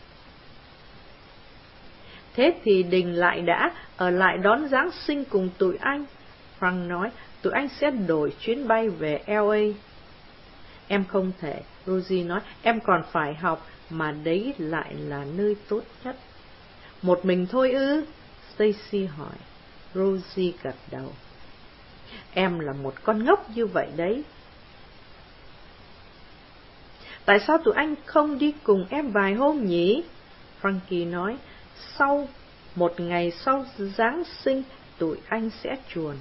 Thế thì Đình lại đã, ở lại đón Giáng sinh cùng tụi anh. Frank nói, tụi anh sẽ đổi chuyến bay về LA. Em không thể, Rosie nói, em còn phải học, mà đấy lại là nơi tốt nhất. Một mình thôi ư? Stacy hỏi. Rosie gật đầu. Em là một con ngốc như vậy đấy. Tại sao tụi anh không đi cùng em vài hôm nhỉ? Frankie nói, một ngày sau Giáng sinh, tụi anh sẽ chuồn.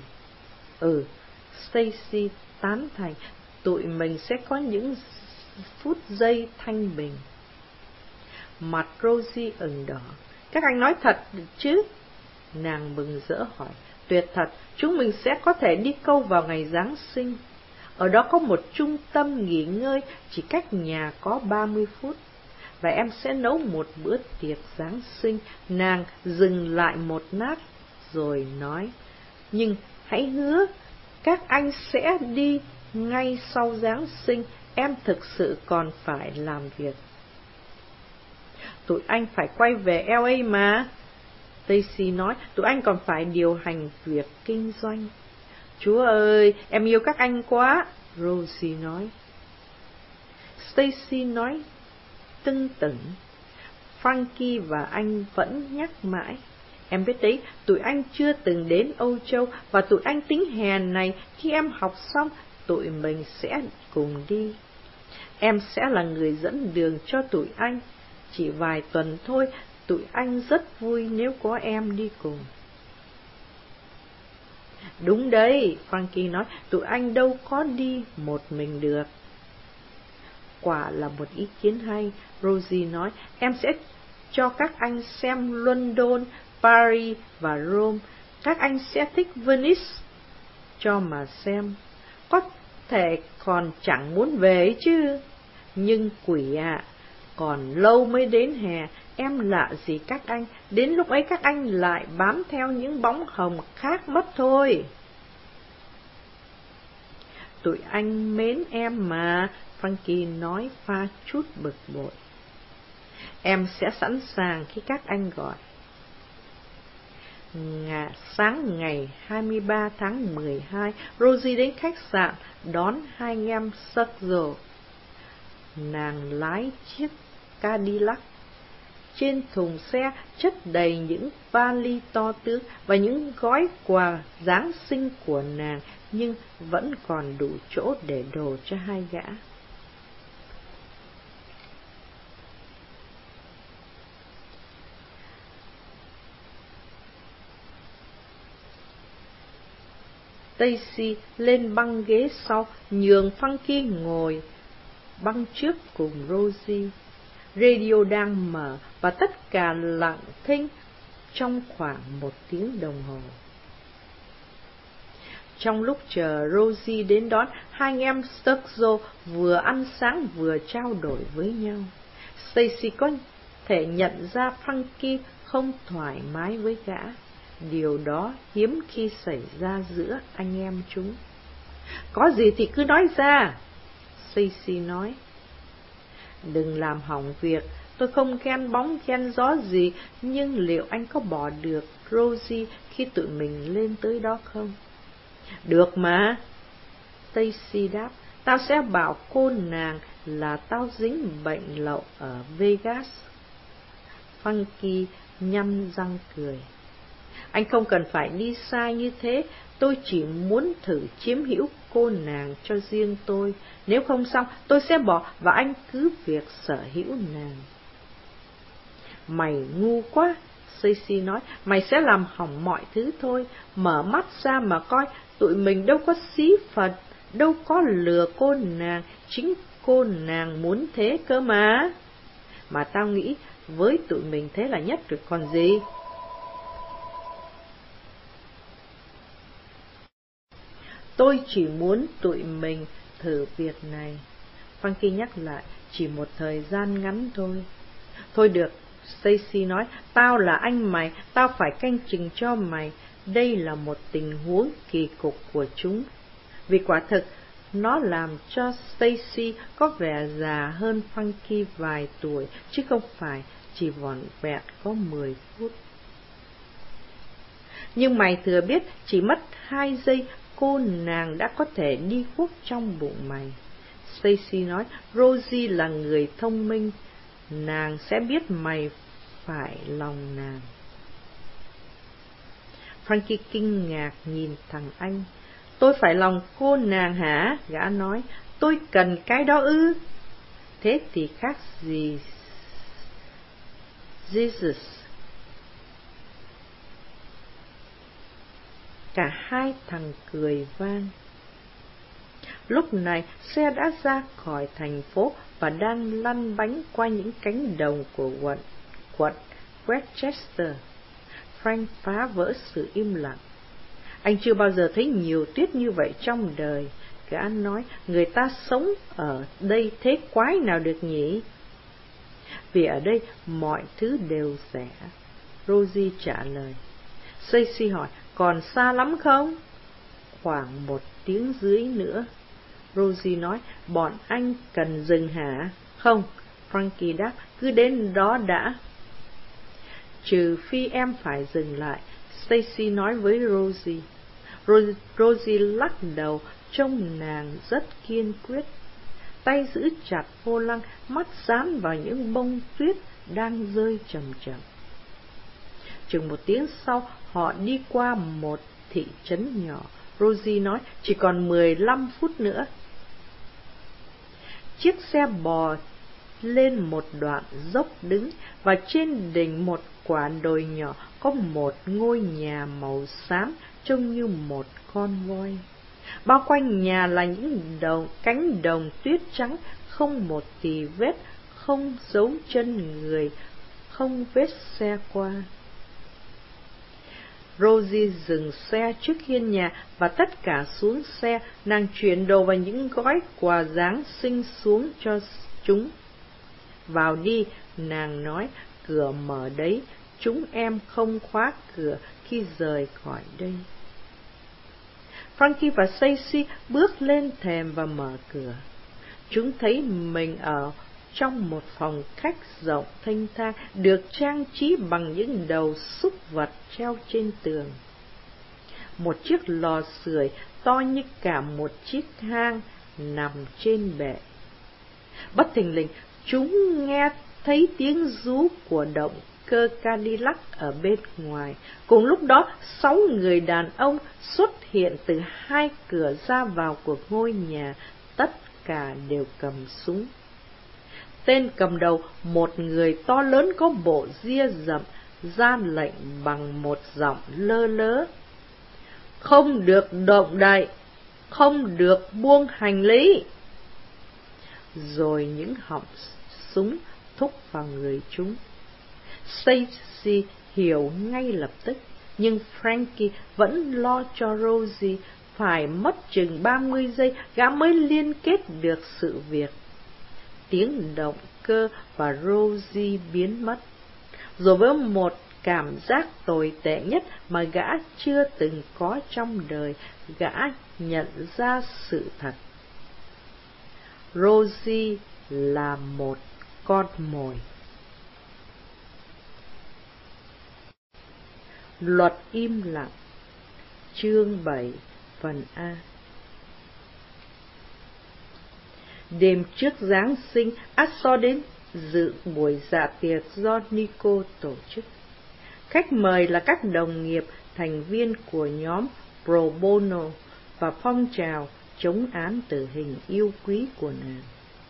Stacy tán thành, tụi mình sẽ có những phút giây thanh bình. Mặt Rosie ửng đỏ. Các anh nói thật chứ? Nàng mừng rỡ hỏi. Tuyệt thật, chúng mình sẽ có thể đi câu vào ngày Giáng sinh. Ở đó có một trung tâm nghỉ ngơi chỉ cách nhà có 30 phút. Và em sẽ nấu một bữa tiệc Giáng sinh. Nàng dừng lại một lát rồi nói, nhưng hãy hứa các anh sẽ đi ngay sau Giáng sinh. Em thực sự còn phải làm việc. Tụi anh phải quay về LA mà. Stacy nói, tụi anh còn phải điều hành việc kinh doanh. Chúa ơi, em yêu các anh quá, Rosie nói. Stacy nói tưng tửng. Frankie và anh vẫn nhắc mãi. Em biết đấy, tụi anh chưa từng đến Âu Châu, và tụi anh tính hè này khi em học xong, tụi mình sẽ cùng đi. Em sẽ là người dẫn đường cho tụi anh. Chỉ vài tuần thôi, tụi anh rất vui nếu có em đi cùng. Đúng đấy, Frankie nói, tụi anh đâu có đi một mình được. Quả là một ý kiến hay, Rosie nói, em sẽ cho các anh xem London, Paris và Rome. Các anh sẽ thích Venice. Cho mà xem. Có thể còn chẳng muốn về chứ. Nhưng quỷ ạ, còn lâu mới đến hè, em lạ gì các anh, đến lúc ấy các anh lại bám theo những bóng hồng khác mất thôi. Tụi anh mến em mà, Frankie nói pha chút bực bội. Em sẽ sẵn sàng khi các anh gọi. Sáng ngày 23 tháng 12, Rosie đến khách sạn đón hai anh em Sturgill. Nàng lái chiếc Cadillac. Trên thùng xe chất đầy những vali to tướng và những gói quà Giáng sinh của nàng, nhưng vẫn còn đủ chỗ để đồ cho hai gã. Stacy lên băng ghế sau, nhường Frankie ngồi băng trước cùng Rosie. Radio đang mở và tất cả lặng thinh trong khoảng 1 tiếng đồng hồ. Trong lúc chờ Rosie đến đón, hai anh em Sturgill vừa ăn sáng vừa trao đổi với nhau. Stacy có thể nhận ra Frankie không thoải mái với gã. Điều đó hiếm khi xảy ra giữa anh em chúng. Có gì thì cứ nói ra, Stacy nói. Đừng làm hỏng việc, tôi không ghen bóng ghen gió gì, nhưng liệu anh có bỏ được Rosie khi tụi mình lên tới đó không? Được mà, Stacy đáp, tao sẽ bảo cô nàng là tao dính bệnh lậu ở Vegas. Frankie nhăn răng cười. Anh không cần phải đi xa như thế, tôi chỉ muốn thử chiếm hữu cô nàng cho riêng tôi. Nếu không xong, tôi sẽ bỏ và anh cứ việc sở hữu nàng. Mày ngu quá, Stacy nói, mày sẽ làm hỏng mọi thứ thôi. Mở mắt ra mà coi, tụi mình đâu có xí Phật, đâu có lừa cô nàng, chính cô nàng muốn thế cơ mà. Mà tao nghĩ với tụi mình thế là nhất rồi còn gì. Tôi chỉ muốn tụi mình thử việc này. Frankie nhắc lại, chỉ một thời gian ngắn thôi. Thôi được, Stacy nói, tao là anh mày, tao phải canh chừng cho mày. Đây là một tình huống kỳ cục của chúng. Vì quả thực, nó làm cho Stacy có vẻ già hơn Frankie vài tuổi, chứ không phải chỉ vỏn vẹn có 10 phút. Nhưng mày thừa biết, chỉ mất 2 giây, cô nàng đã có thể đi guốc trong bụng mày. Stacy nói, Rosie là người thông minh, nàng sẽ biết mày phải lòng nàng. Frankie kinh ngạc nhìn thằng anh. Tôi phải lòng cô nàng hả? Gã nói, tôi cần cái đó ư? Thế thì khác gì Jesus. Cả hai thằng cười vang. Lúc này, xe đã ra khỏi thành phố và đang lăn bánh qua những cánh đồng của quận Westchester. Frank phá vỡ sự im lặng. Anh chưa bao giờ thấy nhiều tuyết như vậy trong đời. Gã nói, người ta sống ở đây thế quái nào được nhỉ? Vì ở đây mọi thứ đều rẻ, Rosie trả lời. Stacy hỏi, còn xa lắm không? Khoảng 1 tiếng rưỡi nữa. Rosie nói, bọn anh cần dừng hả? Không, Frankie đáp, cứ đến đó đã. Trừ phi em phải dừng lại, Stacy nói với Rosie. Rosie lắc đầu, trông nàng rất kiên quyết. Tay giữ chặt vô lăng, mắt dán vào những bông tuyết đang rơi chậm chậm. Chừng 1 tiếng sau, họ đi qua một thị trấn nhỏ. Rosie nói, chỉ còn 15 phút nữa. Chiếc xe bò lên một đoạn dốc đứng, và trên đỉnh một quả đồi nhỏ có một ngôi nhà màu xám trông như một con voi. Bao quanh nhà là những cánh đồng tuyết trắng, không một tì vết, không dấu chân người, không vết xe qua. Rosie dừng xe trước hiên nhà và tất cả xuống xe. Nàng chuyển đồ và những gói quà Giáng sinh xuống cho chúng. Vào đi, nàng nói, cửa mở đấy, chúng em không khóa cửa khi rời khỏi đây. Frankie và Stacy bước lên thềm và mở cửa. Chúng thấy mình ở trong một phòng khách rộng thênh thang, được trang trí bằng những đầu súc vật treo trên tường. Một chiếc lò sưởi to như cả một chiếc hang nằm trên bệ. Bất thình lình, chúng nghe thấy tiếng rú của động cơ Cadillac ở bên ngoài. Cùng lúc đó, 6 người đàn ông xuất hiện từ 2 cửa ra vào của ngôi nhà, tất cả đều cầm súng. Tên cầm đầu, một người to lớn có bộ ria rậm, ra lệnh bằng một giọng lơ lớ: "Không được động đậy, không được buông hành lý." Rồi những họng súng thúc vào người chúng. Stacy hiểu ngay lập tức, nhưng Frankie vẫn lo cho Rosie. Phải mất chừng 30 giây, gã mới liên kết được sự việc. Tiếng động cơ và Rosie biến mất. Rồi với một cảm giác tồi tệ nhất mà gã chưa từng có trong đời, gã nhận ra sự thật. Rosie là một con mồi. Luật im lặng. Chương 7 phần A. Đêm trước Giáng sinh, Astor đến dự buổi dạ tiệc do Nico tổ chức. Khách mời là các đồng nghiệp, thành viên của nhóm Pro Bono và phong trào chống án tử hình yêu quý của nàng.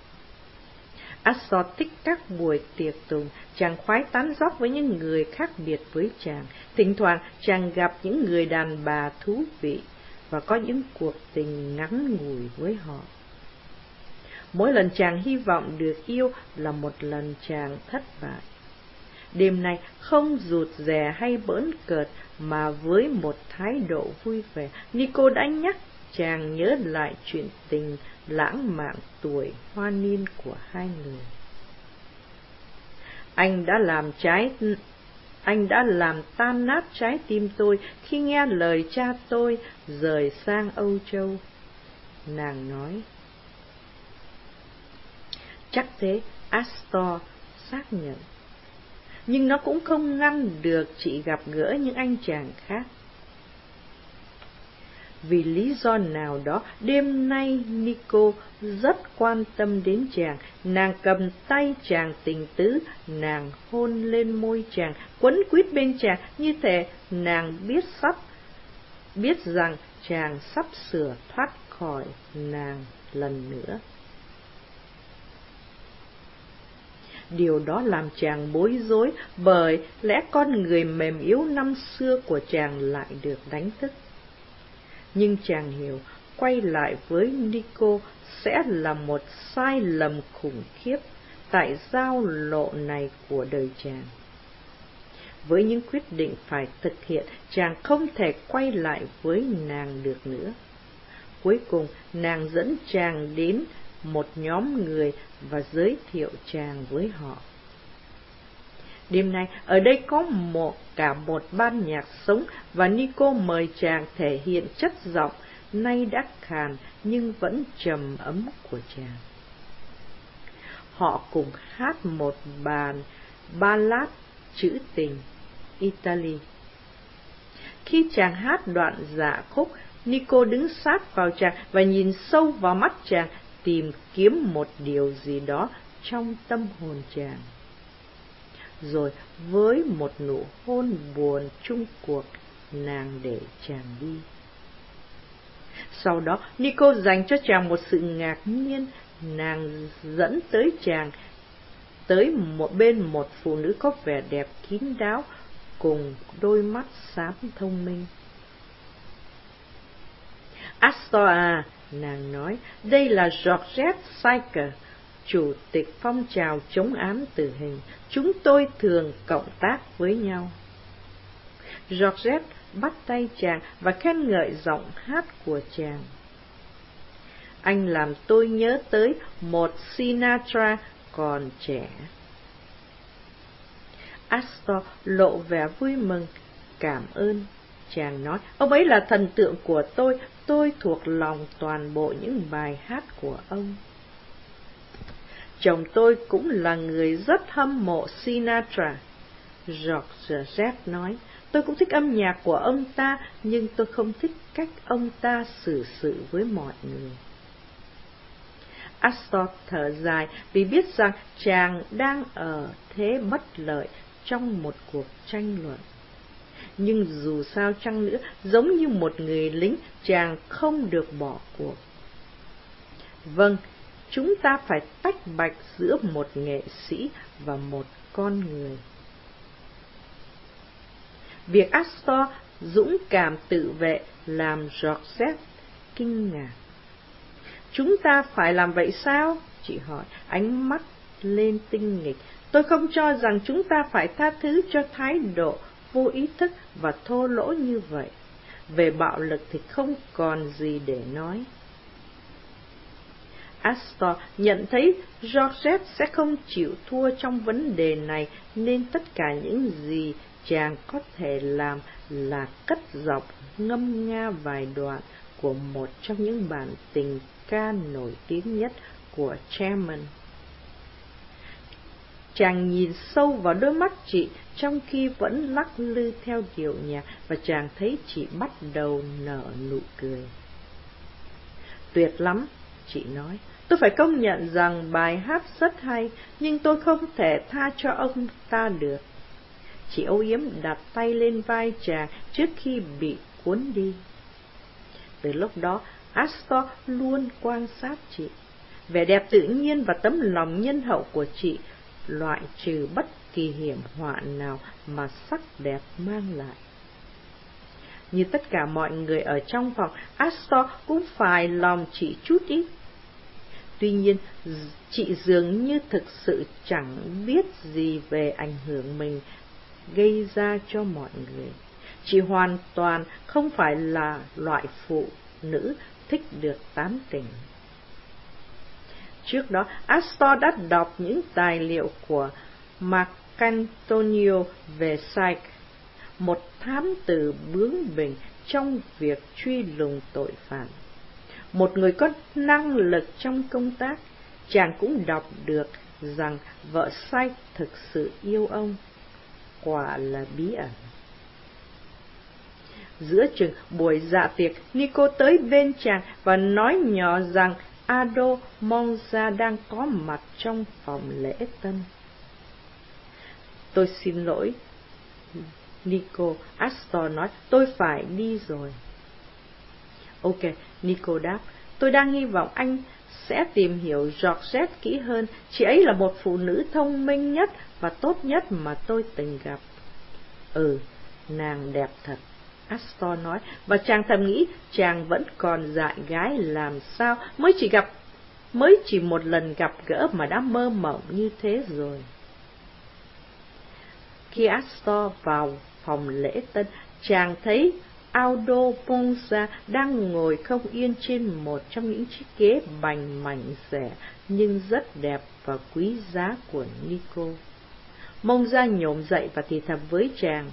Astor thích các buổi tiệc tùng, chàng khoái tán dóc với những người khác biệt với chàng. Thỉnh thoảng chàng gặp những người đàn bà thú vị và có những cuộc tình ngắn ngủi với họ. Mỗi lần chàng hy vọng được yêu là một lần chàng thất bại. Đêm nay không rụt rè hay bỡn cợt, mà với một thái độ vui vẻ, Nico đã nhắc chàng nhớ lại chuyện tình lãng mạn tuổi hoa niên của hai người. Anh đã làm tan nát trái tim tôi khi nghe lời cha tôi rời sang Âu Châu, nàng nói. Chắc thế, Astor xác nhận. Nhưng nó cũng không ngăn được chị gặp gỡ những anh chàng khác. Vì lý do nào đó, đêm nay Nico rất quan tâm đến chàng. Nàng cầm tay chàng tình tứ, nàng hôn lên môi chàng, quấn quýt bên chàng, như thể nàng biết rằng chàng sắp sửa thoát khỏi nàng lần nữa. Điều đó làm chàng bối rối, bởi lẽ con người mềm yếu năm xưa của chàng lại được đánh thức. Nhưng chàng hiểu, quay lại với Nico sẽ là một sai lầm khủng khiếp tại giao lộ này của đời chàng. Với những quyết định phải thực hiện, chàng không thể quay lại với nàng được nữa. Cuối cùng, nàng dẫn chàng đến một nhóm người và giới thiệu chàng với họ. Đêm nay, ở đây có cả một ban nhạc sống, và Nico mời chàng thể hiện chất giọng nay đã khàn nhưng vẫn trầm ấm của chàng. Họ cùng hát một bản ballad trữ tình Italy. Khi chàng hát đoạn dạ khúc, Nico đứng sát vào chàng và nhìn sâu vào mắt chàng, tìm kiếm một điều gì đó trong tâm hồn chàng. Rồi với một nụ hôn buồn chung cuộc, nàng để chàng đi. Sau đó, Nico dành cho chàng một sự ngạc nhiên. Nàng dẫn tới chàng tới bên một phụ nữ có vẻ đẹp kín đáo, cùng đôi mắt xám thông minh. Astor à, nàng nói, đây là Georgette Sacker, chủ tịch phong trào chống án tử hình. Chúng tôi thường cộng tác với nhau. Georgette bắt tay chàng và khen ngợi giọng hát của chàng. Anh làm tôi nhớ tới một Sinatra còn trẻ. Astor lộ vẻ vui mừng. Cảm ơn, chàng nói. Ông ấy là thần tượng của tôi thuộc lòng toàn bộ những bài hát của ông. Chồng tôi cũng là người rất hâm mộ Sinatra. Georgette nói, tôi cũng thích âm nhạc của ông ta, nhưng tôi không thích cách ông ta xử sự với mọi người. Astor thở dài vì biết rằng chàng đang ở thế bất lợi trong một cuộc tranh luận. Nhưng dù sao chăng nữa, giống như một người lính, chàng không được bỏ cuộc. Vâng, chúng ta phải tách bạch giữa một nghệ sĩ và một con người. Việc Astor dũng cảm tự vệ làm Georgette kinh ngạc. Chúng ta phải làm vậy sao? Chị hỏi, ánh mắt lên tinh nghịch. Tôi không cho rằng chúng ta phải tha thứ cho thái độ vô ý thức và thô lỗ như vậy. Về bạo lực thì không còn gì để nói. Astor nhận thấy Georgette sẽ không chịu thua trong vấn đề này, nên tất cả những gì chàng có thể làm là cất giọng ngâm nga vài đoạn của một trong những bản tình ca nổi tiếng nhất của Chairman. Chàng nhìn sâu vào đôi mắt chị trong khi vẫn lắc lư theo điệu nhạc, và chàng thấy chị bắt đầu nở nụ cười. Tuyệt lắm, chị nói. Tôi phải công nhận rằng bài hát rất hay, nhưng tôi không thể tha cho ông ta được. Chị âu yếm đặt tay lên vai chàng trước khi bị cuốn đi. Từ lúc đó, Astor luôn quan sát chị. Vẻ đẹp tự nhiên và tấm lòng nhân hậu của chị loại trừ bất kỳ hiểm họa nào mà sắc đẹp mang lại. Như tất cả mọi người ở trong phòng, Astor cũng phải lòng chị chút ít. Tuy nhiên, chị dường như thực sự chẳng biết gì về ảnh hưởng mình gây ra cho mọi người. Chị hoàn toàn không phải là loại phụ nữ thích được tán tỉnh. Trước đó, Astor đã đọc những tài liệu của Marcantonio về Psyche, một thám tử bướng bỉnh trong việc truy lùng tội phạm. Một người có năng lực trong công tác. Chàng cũng đọc được rằng vợ Psyche thực sự yêu ông. Quả là bí ẩn. Giữa chừng buổi dạ tiệc, Nico tới bên chàng và nói nhỏ rằng Ado Monza đang có mặt trong phòng lễ tân. Tôi xin lỗi, Nico. Astor nói, tôi phải đi rồi. Ok, Nico đáp, tôi đang hy vọng anh sẽ tìm hiểu Georgette kỹ hơn. Chị ấy là một phụ nữ thông minh nhất và tốt nhất mà tôi từng gặp. Nàng đẹp thật, Astor nói, và chàng thầm nghĩ chàng vẫn còn dại gái làm sao, mới chỉ một lần gặp gỡ mà đã mơ mộng như thế rồi. Khi Astor vào phòng lễ tân, chàng thấy Aldo Monza đang ngồi không yên trên một trong những chiếc ghế bành mảnh rẻ nhưng rất đẹp và quý giá của Nico. Monza nhổm dậy và thì thầm với chàng,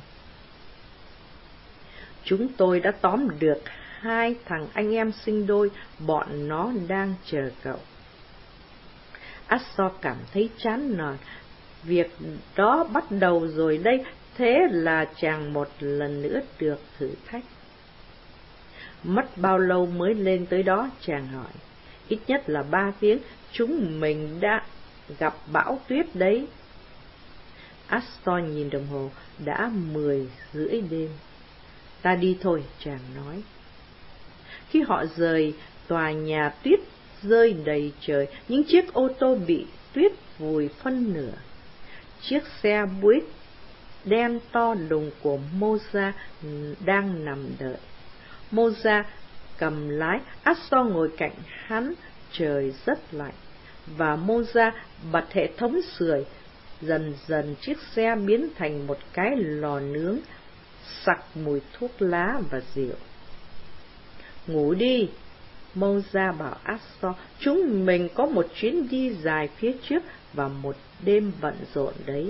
chúng tôi đã tóm được 2 thằng anh em sinh đôi, bọn nó đang chờ cậu. Astor cảm thấy chán nản. Việc đó bắt đầu rồi đây, thế là chàng một lần nữa được thử thách. Mất bao lâu mới lên tới đó, chàng hỏi. Ít nhất là 3 tiếng, chúng mình đã gặp bão tuyết đấy. Astor nhìn đồng hồ, đã 10:30 đêm. Ta đi thôi, chàng nói. Khi họ rời tòa nhà, tuyết rơi đầy trời, những chiếc ô tô bị tuyết vùi phân nửa. Chiếc xe Buick đen to đùng của Monza đang nằm đợi. Monza cầm lái, Astor ngồi cạnh hắn, trời rất lạnh, và Monza bật hệ thống sưởi. Dần dần chiếc xe biến thành một cái lò nướng, sặc mùi thuốc lá và rượu. Ngủ đi, Monza bảo Astor, chúng mình có một chuyến đi dài phía trước và một đêm bận rộn đấy.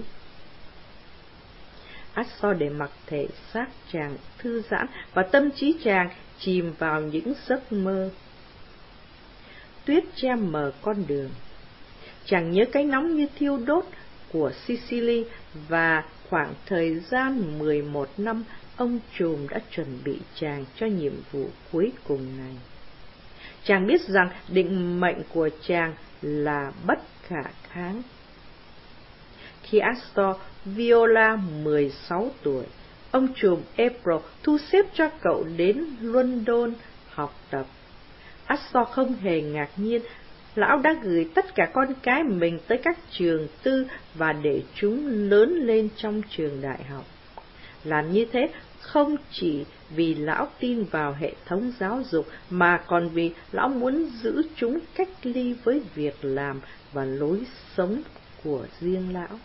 Astor để mặc thể xác chàng thư giãn và tâm trí chàng chìm vào những giấc mơ. Tuyết che mờ con đường. Chàng nhớ cái nóng như thiêu đốt của Sicily và khoảng thời gian 11 năm ông trùm đã chuẩn bị chàng cho nhiệm vụ cuối cùng này. Chàng biết rằng định mệnh của chàng là bất khả kháng. Khi Astor Viola 16 tuổi, ông trùm April thu xếp cho cậu đến London học tập. Astor không hề ngạc nhiên, lão đã gửi tất cả con cái mình tới các trường tư và để chúng lớn lên trong trường đại học. Làm như thế không chỉ vì lão tin vào hệ thống giáo dục, mà còn vì lão muốn giữ chúng cách ly với việc làm và lối sống của riêng lão.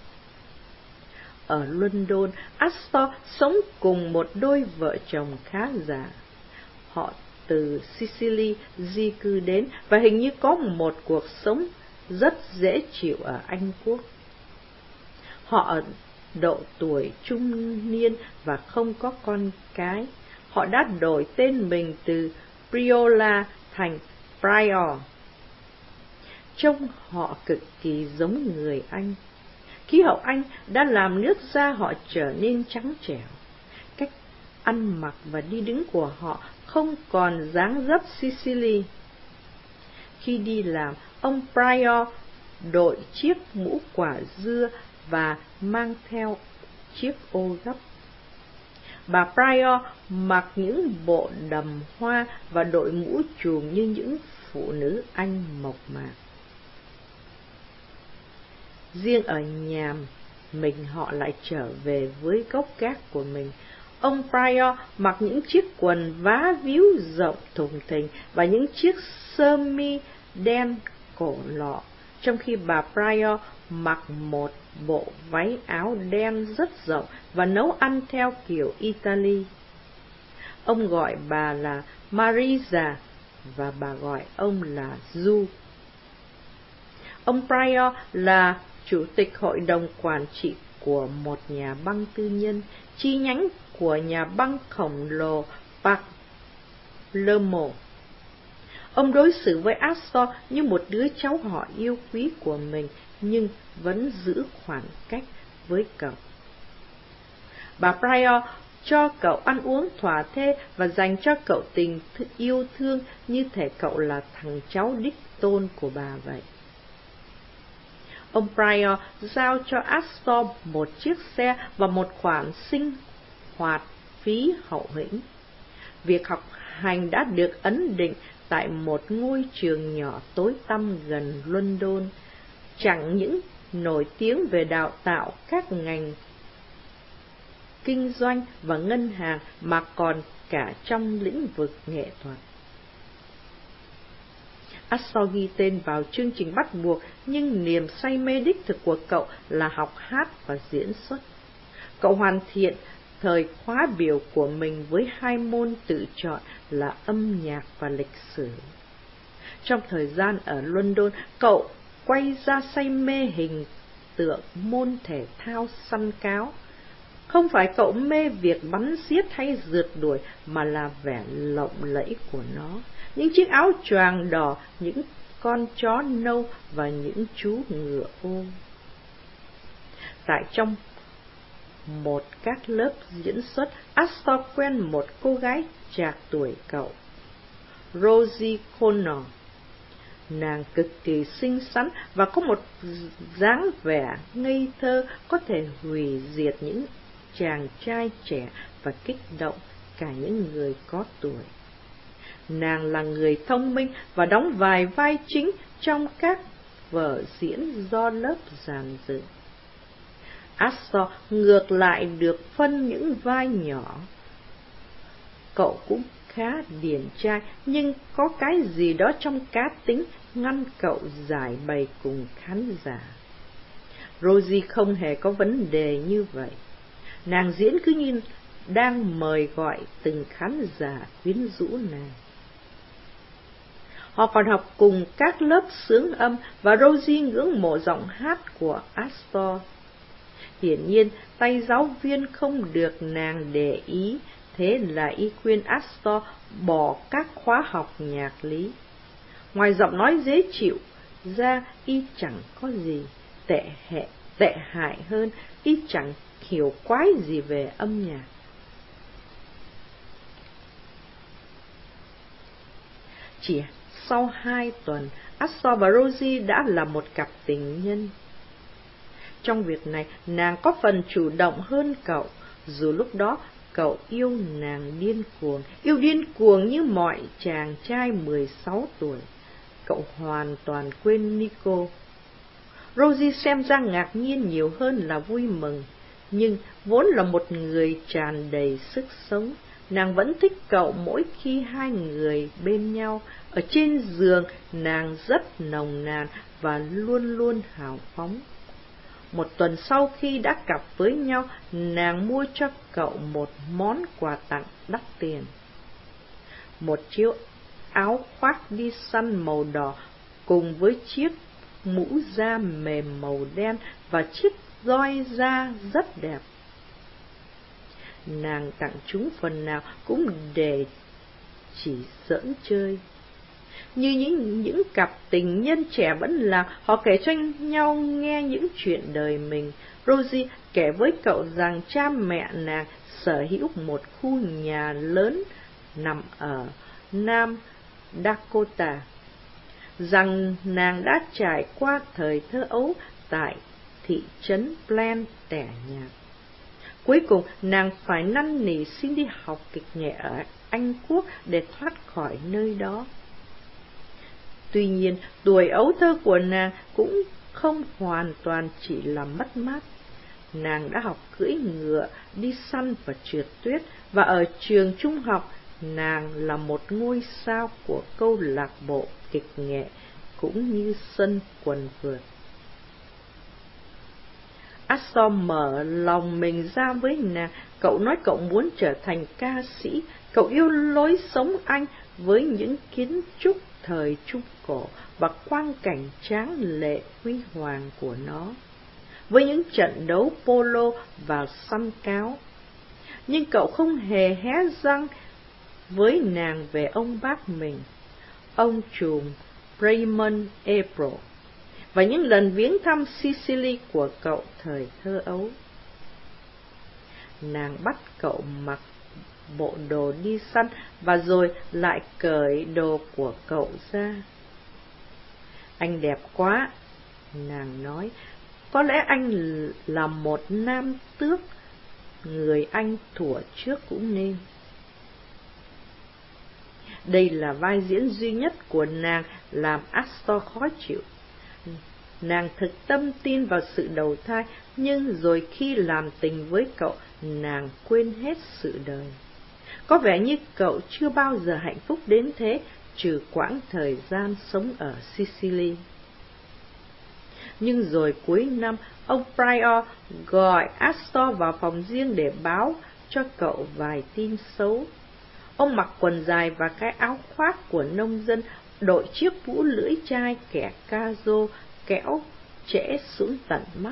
Ở London, Astor sống cùng một đôi vợ chồng khá giả. Họ từ Sicily di cư đến và hình như có một cuộc sống rất dễ chịu ở Anh Quốc. Họ ở độ tuổi trung niên và không có con cái. Họ đã đổi tên mình từ Priola thành Prior. Trông họ cực kỳ giống người Anh. Khí hậu Anh đã làm nước da họ trở nên trắng trẻo. Cách ăn mặc và đi đứng của họ không còn dáng dấp Sicily. Khi đi làm, ông Prior đội chiếc mũ quả dưa và mang theo chiếc ô gấp. Bà Prior mặc những bộ đầm hoa và đội mũ trùm như những phụ nữ Anh mộc mạc. Riêng ở nhà mình họ lại trở về với gốc gác của mình. Ông Prior mặc những chiếc quần vá víu rộng thùng thình và những chiếc sơ mi đen cổ lọ, trong khi bà Prior mặc một bộ váy áo đen rất rộng và nấu ăn theo kiểu Italy. Ông gọi bà là Marisa và bà gọi ông là Du. Ông Prior là chủ tịch hội đồng quản trị của một nhà băng tư nhân, chi nhánh của nhà băng khổng lồ Palermo. Ông đối xử với Astor như một đứa cháu họ yêu quý của mình, nhưng vẫn giữ khoảng cách với cậu. Bà Prior cho cậu ăn uống thỏa thê và dành cho cậu tình yêu thương như thể cậu là thằng cháu đích tôn của bà vậy. Ông Prior giao cho Astor một chiếc xe và một khoản sinh hoạt phí hậu hĩnh. Việc học hành đã được ấn định tại một ngôi trường nhỏ tối tăm gần London, chẳng những nổi tiếng về đào tạo các ngành kinh doanh và ngân hàng mà còn cả trong lĩnh vực nghệ thuật. Astor ghi tên vào chương trình bắt buộc, nhưng niềm say mê đích thực của cậu là học hát và diễn xuất. Cậu hoàn thiện thời khóa biểu của mình với 2 môn tự chọn là âm nhạc và lịch sử. Trong thời gian ở London, cậu quay ra say mê hình tượng môn thể thao săn cáo. Không phải cậu mê việc bắn giết hay rượt đuổi, mà là vẻ lộng lẫy của nó. Những chiếc áo choàng đỏ, những con chó nâu và những chú ngựa ô. Tại trong một các lớp diễn xuất, Astor quen một cô gái trạc tuổi cậu, Rosie Connor. Nàng cực kỳ xinh xắn và có một dáng vẻ ngây thơ có thể hủy diệt những chàng trai trẻ và kích động cả những người có tuổi. Nàng là người thông minh và đóng vài vai chính trong các vở diễn do lớp dàn dựng. Astor ngược lại được phân những vai nhỏ. Cậu cũng khá điển trai, nhưng có cái gì đó trong cá tính ngăn cậu giải bày cùng khán giả. Rosie không hề có vấn đề như vậy. Nàng diễn cứ như đang mời gọi từng khán giả quyến rũ nàng. Họ còn học cùng các lớp xướng âm và Rosie ngưỡng mộ giọng hát của Astor. Hiển nhiên, tay giáo viên không được nàng để ý, thế là y khuyên Astor bỏ các khóa học nhạc lý. Ngoài giọng nói dễ chịu, ra y chẳng có gì tệ hại hơn, y chẳng hiểu quái gì về âm nhạc. Chỉ sau 2 tuần, Astor và Rosie đã là một cặp tình nhân. Trong việc này, nàng có phần chủ động hơn cậu, dù lúc đó cậu yêu nàng điên cuồng như mọi chàng trai 16 tuổi. Cậu hoàn toàn quên Nico. Rosie xem ra ngạc nhiên nhiều hơn là vui mừng, nhưng vốn là một người tràn đầy sức sống, nàng vẫn thích cậu mỗi khi hai người bên nhau. Ở trên giường, nàng rất nồng nàn và luôn luôn hào phóng. Một tuần sau khi đã cặp với nhau, nàng mua cho cậu một món quà tặng đắt tiền. Một chiếc áo khoác đi săn màu đỏ cùng với chiếc mũ da mềm màu đen và chiếc roi da rất đẹp. Nàng tặng chúng phần nào cũng để chỉ giỡn chơi. Như những cặp tình nhân trẻ vẫn làm, họ kể cho nhau nghe những chuyện đời mình. Rosie kể với cậu rằng cha mẹ nàng sở hữu một khu nhà lớn nằm ở Nam Dakota, rằng nàng đã trải qua thời thơ ấu tại thị trấn Plain tẻ nhạt. Cuối cùng, nàng phải năn nỉ xin đi học kịch nghệ ở Anh Quốc để thoát khỏi nơi đó. Tuy nhiên, tuổi ấu thơ của nàng cũng không hoàn toàn chỉ là mất mát. Nàng đã học cưỡi ngựa, đi săn và trượt tuyết, và ở trường trung học, nàng là một ngôi sao của câu lạc bộ kịch nghệ, cũng như sân quần vợt. Astor mở lòng mình ra với nàng. Cậu nói cậu muốn trở thành ca sĩ. Cậu yêu lối sống Anh với những kiến trúc thời Trung Cổ và quang cảnh tráng lệ huy hoàng của nó, với những trận đấu polo và săn cáo. Nhưng cậu không hề hé răng với nàng về ông bác mình, ông trùm Raymond April, và những lần viếng thăm Sicily của cậu thời thơ ấu. Nàng bắt cậu mặc bộ đồ đi săn và rồi lại cởi đồ của cậu ra. Anh đẹp quá, nàng nói, có lẽ anh là một nam tước, người Anh thuở trước cũng nên. Đây là vai diễn duy nhất của nàng làm Astor khó chịu. Nàng thực tâm tin vào sự đầu thai, nhưng rồi khi làm tình với cậu, nàng quên hết sự đời. Có vẻ như cậu chưa bao giờ hạnh phúc đến thế, trừ quãng thời gian sống ở Sicily. Nhưng rồi cuối năm, ông Prior gọi Astor vào phòng riêng để báo cho cậu vài tin xấu. Ông mặc quần dài và cái áo khoác của nông dân, đội chiếc mũ lưỡi chai kẻ cazo kéo trễ xuống tận mắt.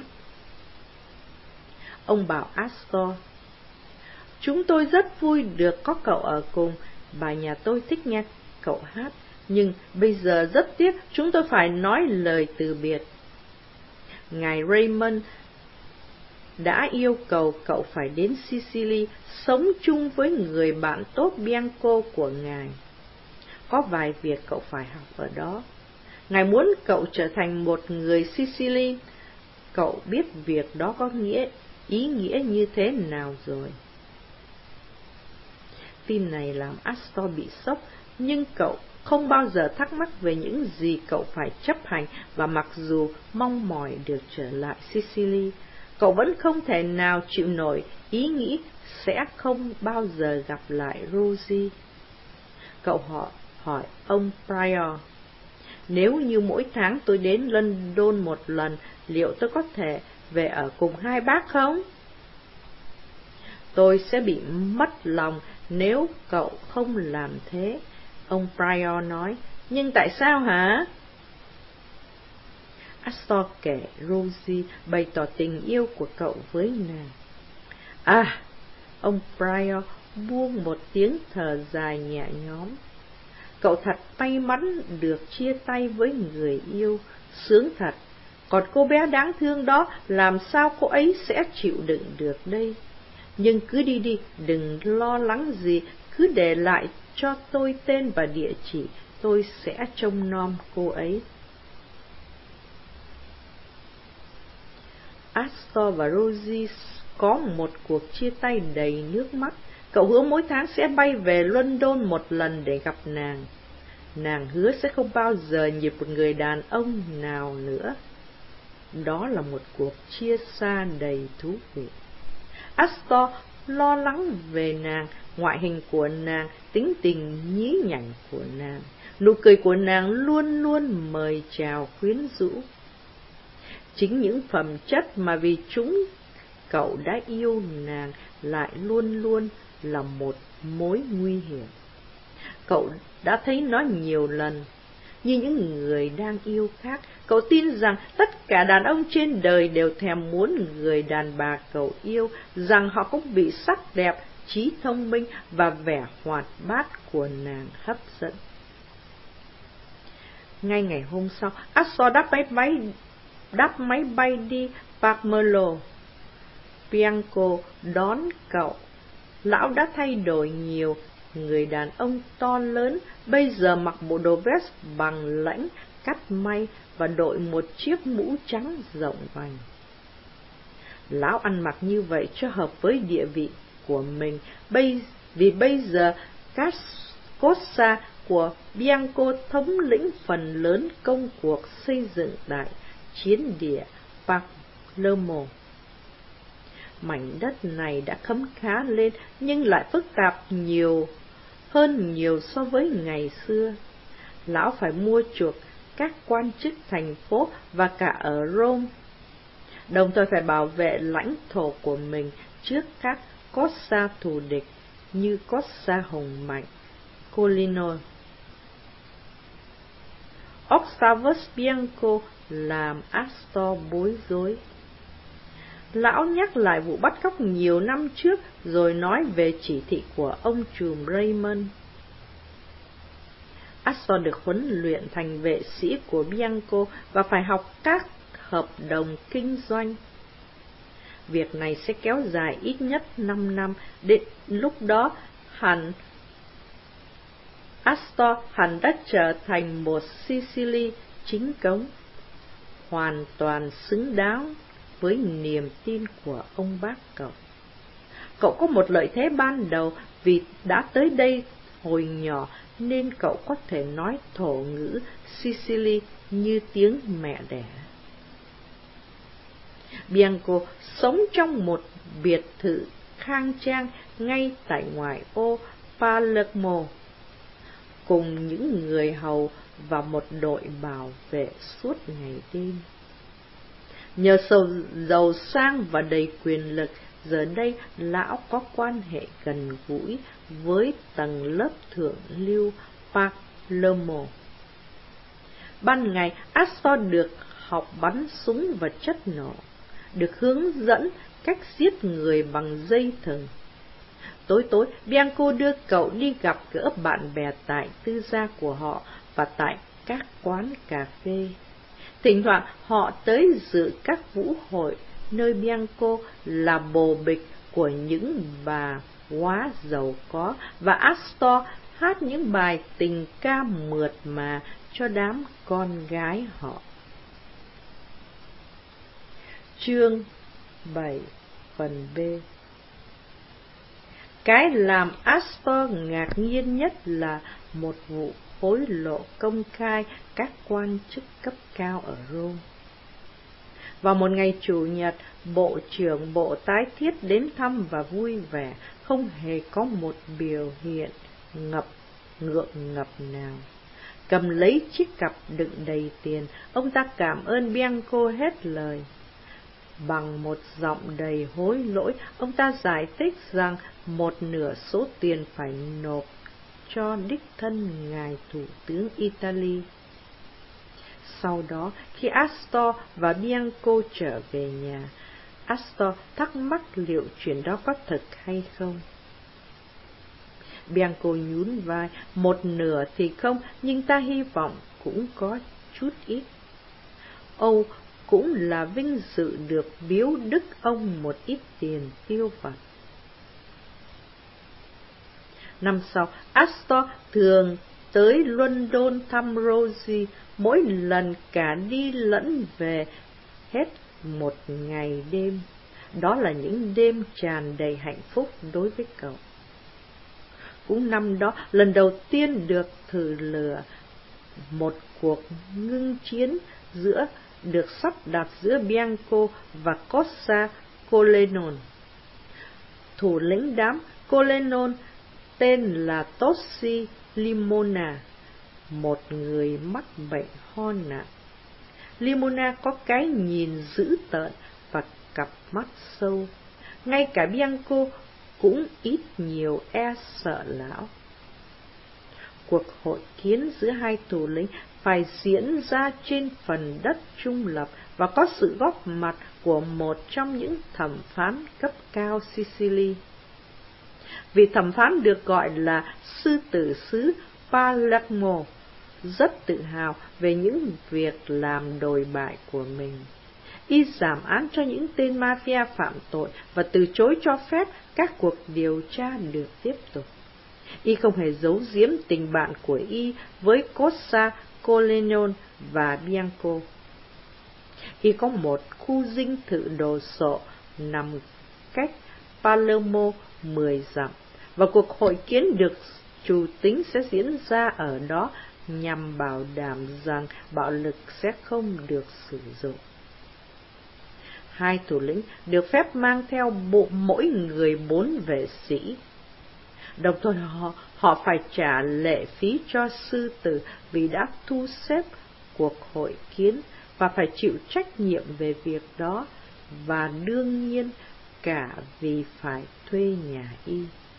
Ông bảo Astor, chúng tôi rất vui được có cậu ở cùng, bà nhà tôi thích nghe cậu hát, nhưng bây giờ rất tiếc chúng tôi phải nói lời từ biệt. Ngài Raymond đã yêu cầu cậu phải đến Sicily sống chung với người bạn tốt Bianco của ngài. Có vài việc cậu phải học ở đó. Ngài muốn cậu trở thành một người Sicily. Cậu biết việc đó có ý nghĩa như thế nào rồi. Tin này làm Astor bị sốc, nhưng cậu không bao giờ thắc mắc về những gì cậu phải chấp hành, và mặc dù mong mỏi được trở lại Sicily, cậu vẫn không thể nào chịu nổi ý nghĩ sẽ không bao giờ gặp lại Rosie. Cậu hỏi ông Prior, nếu như mỗi tháng tôi đến London một lần, liệu tôi có thể về ở cùng hai bác không? Tôi sẽ bị mất lòng nếu cậu không làm thế, ông Prior nói. Nhưng tại sao hả? Astor kể Rosie bày tỏ tình yêu của cậu với nàng. À, ông Prior buông một tiếng thở dài nhẹ nhõm. Cậu thật may mắn được chia tay với người yêu, Sướng thật, còn cô bé đáng thương đó, làm sao cô ấy sẽ chịu đựng được đây? Nhưng cứ đi đi, đừng lo lắng gì, cứ để lại cho tôi tên và địa chỉ, tôi sẽ trông nom cô ấy. Astor và Rosie có một cuộc chia tay đầy nước mắt. Cậu hứa mỗi tháng sẽ bay về London một lần để gặp nàng. Nàng hứa sẽ không bao giờ nhịp một người đàn ông nào nữa. Đó là một cuộc chia xa đầy thú vị. Astor lo lắng về nàng, ngoại hình của nàng, tính tình nhí nhảnh của nàng. Nụ cười của nàng luôn luôn mời chào quyến rũ. Chính những phẩm chất mà vì chúng cậu đã yêu nàng lại luôn luôn là một mối nguy hiểm. Cậu đã thấy nó nhiều lần. Như những người đang yêu khác, cậu tin rằng tất cả đàn ông trên đời đều thèm muốn người đàn bà cậu yêu, rằng họ cũng bị sắc đẹp, trí thông minh và vẻ hoạt bát của nàng hấp dẫn. Ngay ngày hôm sau, Astor đáp máy bay đi Park-Merlo. Bianco đón cậu. Lão đã thay đổi nhiều, người đàn ông to lớn, bây giờ mặc bộ đồ vest bằng lãnh, cắt may và đội một chiếc mũ trắng rộng vành. Lão ăn mặc như vậy cho hợp với địa vị của mình, vì bây giờ Cosa của Bianco thống lĩnh phần lớn công cuộc xây dựng tại chiến địa Palermo. Mảnh đất này đã khấm khá lên nhưng lại phức tạp hơn nhiều so với ngày xưa. Lão phải mua chuộc các quan chức thành phố và cả ở Rome, đồng thời phải bảo vệ lãnh thổ của mình trước các Cosa thù địch như Cosa hùng mạnh, Colino. Octavius Bianco làm Astor bối rối. Lão nhắc lại vụ bắt cóc nhiều năm trước, rồi nói về chỉ thị của ông trùm Raymond. Astor được huấn luyện thành vệ sĩ của Bianco và phải học các hợp đồng kinh doanh. Việc này sẽ kéo dài ít nhất 5 năm, đến lúc đó Astor hẳn đã trở thành một Sicily chính cống, hoàn toàn xứng đáng với niềm tin của ông bác cậu. Cậu có một lợi thế ban đầu vì đã tới đây hồi nhỏ nên cậu có thể nói thổ ngữ Sicily như tiếng mẹ đẻ. Bianco sống trong một biệt thự khang trang ngay tại ngoại ô Palermo, cùng những người hầu và một đội bảo vệ suốt ngày đêm. Nhờ giàu sang và đầy quyền lực, giờ đây lão có quan hệ gần gũi với tầng lớp thượng lưu Palermo. Ban ngày, Astor được học bắn súng và chất nổ, được hướng dẫn cách giết người bằng dây thừng. Tối tối, Bianco đưa cậu đi gặp gỡ bạn bè tại tư gia của họ và tại các quán cà phê. Thỉnh thoảng họ tới dự các vũ hội, nơi Bianco là bồ bịch của những bà quá giàu có, và Astor hát những bài tình ca mượt mà cho đám con gái họ. Chương 7 phần B. Cái làm Astor ngạc nhiên nhất là một vụ hối lộ công khai các quan chức cấp cao ở Rome. Vào một ngày Chủ nhật, Bộ trưởng Bộ tái thiết đến thăm và vui vẻ, không hề có một biểu hiện ngượng ngập nào. Cầm lấy chiếc cặp đựng đầy tiền, ông ta cảm ơn Bianco hết lời. Bằng một giọng đầy hối lỗi, ông ta giải thích rằng một nửa số tiền phải nộp cho đích thân ngài Thủ tướng Italy. Sau đó, khi Astor và Bianco trở về nhà, Astor thắc mắc liệu chuyện đó có thật hay không. Bianco nhún vai, một nửa thì không, nhưng ta hy vọng cũng có chút ít. Âu cũng là vinh dự được biếu đức ông một ít tiền tiêu vặt. Năm sau, Astor thường tới London thăm Rosie, mỗi lần cả đi lẫn về hết một ngày đêm. Đó là những đêm tràn đầy hạnh phúc đối với cậu. Cũng năm đó, lần đầu tiên được thử lửa, một cuộc ngưng chiến được sắp đặt giữa Bianco và Cossa Colenon. Thủ lĩnh đám Colenon tên là Tossi Limona, một người mắc bệnh ho nặng. Limona có cái nhìn dữ tợn và cặp mắt sâu. Ngay cả Bianco cũng ít nhiều e sợ lão. Cuộc hội kiến giữa hai thủ lĩnh phải diễn ra trên phần đất trung lập và có sự góp mặt của một trong những thẩm phán cấp cao Sicily. Vị thẩm phán được gọi là sư tử xứ Palermo, rất tự hào về những việc làm đồi bại của mình. Y giảm án cho những tên mafia phạm tội và từ chối cho phép các cuộc điều tra được tiếp tục. Y không hề giấu giếm tình bạn của Y với Cossa Colenon và Bianco. Y có một khu dinh thự đồ sộ nằm cách Palermo 10 dặm, và cuộc hội kiến được chủ tính sẽ diễn ra ở đó nhằm bảo đảm rằng bạo lực sẽ không được sử dụng. Hai thủ lĩnh được phép mang theo mỗi người 4 vệ sĩ. Đồng thời họ phải trả lệ phí cho sư tử vì đã thu xếp cuộc hội kiến và phải chịu trách nhiệm về việc đó, và đương nhiên cả vì phải thuê nhà Y.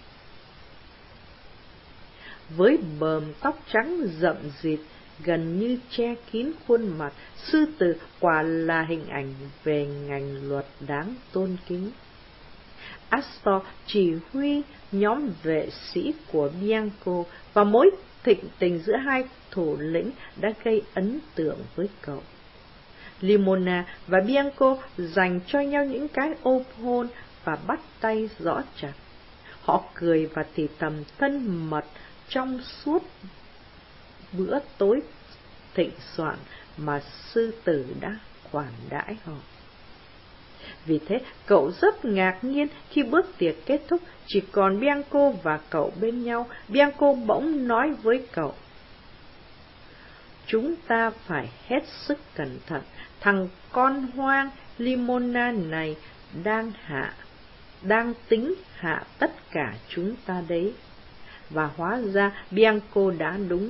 Với bờm tóc trắng rậm rịt gần như che kín khuôn mặt, sư tử quả là hình ảnh về ngành luật đáng tôn kính. Astor chỉ huy nhóm vệ sĩ của Bianco, và mối thịnh tình giữa hai thủ lĩnh đã gây ấn tượng với cậu. Limona và Bianco dành cho nhau những cái ôm hôn và bắt tay rõ chặt. Họ cười và thì thầm thân mật trong suốt bữa tối thịnh soạn mà sư tử đã khoản đãi họ. Vì thế, cậu rất ngạc nhiên khi bữa tiệc kết thúc, chỉ còn Bianco và cậu bên nhau. Bianco bỗng nói với cậu: "Chúng ta phải hết sức cẩn thận, thằng con hoang Limona này đang tính hạ tất cả chúng ta đấy." Và hóa ra Bianco đã đúng.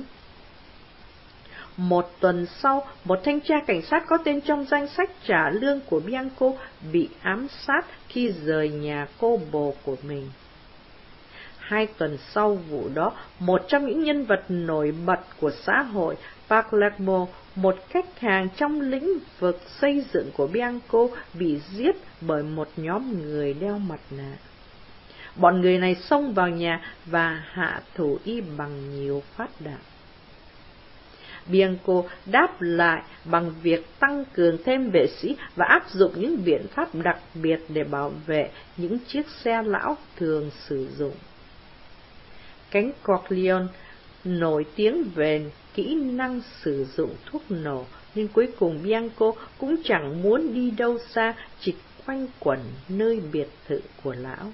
Một tuần sau, một thanh tra cảnh sát có tên trong danh sách trả lương của Bianco bị ám sát khi rời nhà cô bồ của mình. 2 tuần sau vụ đó, một trong những nhân vật nổi bật của xã hội, Palermo, một khách hàng trong lĩnh vực xây dựng của Bianco, bị giết bởi một nhóm người đeo mặt nạ. Bọn người này xông vào nhà và hạ thủ Y bằng nhiều phát đạn. Bianco đáp lại bằng việc tăng cường thêm vệ sĩ và áp dụng những biện pháp đặc biệt để bảo vệ những chiếc xe lão thường sử dụng. Cánh Corleone nổi tiếng về kỹ năng sử dụng thuốc nổ, nhưng cuối cùng Bianco cũng chẳng muốn đi đâu xa, chỉ quanh quẩn nơi biệt thự của lão.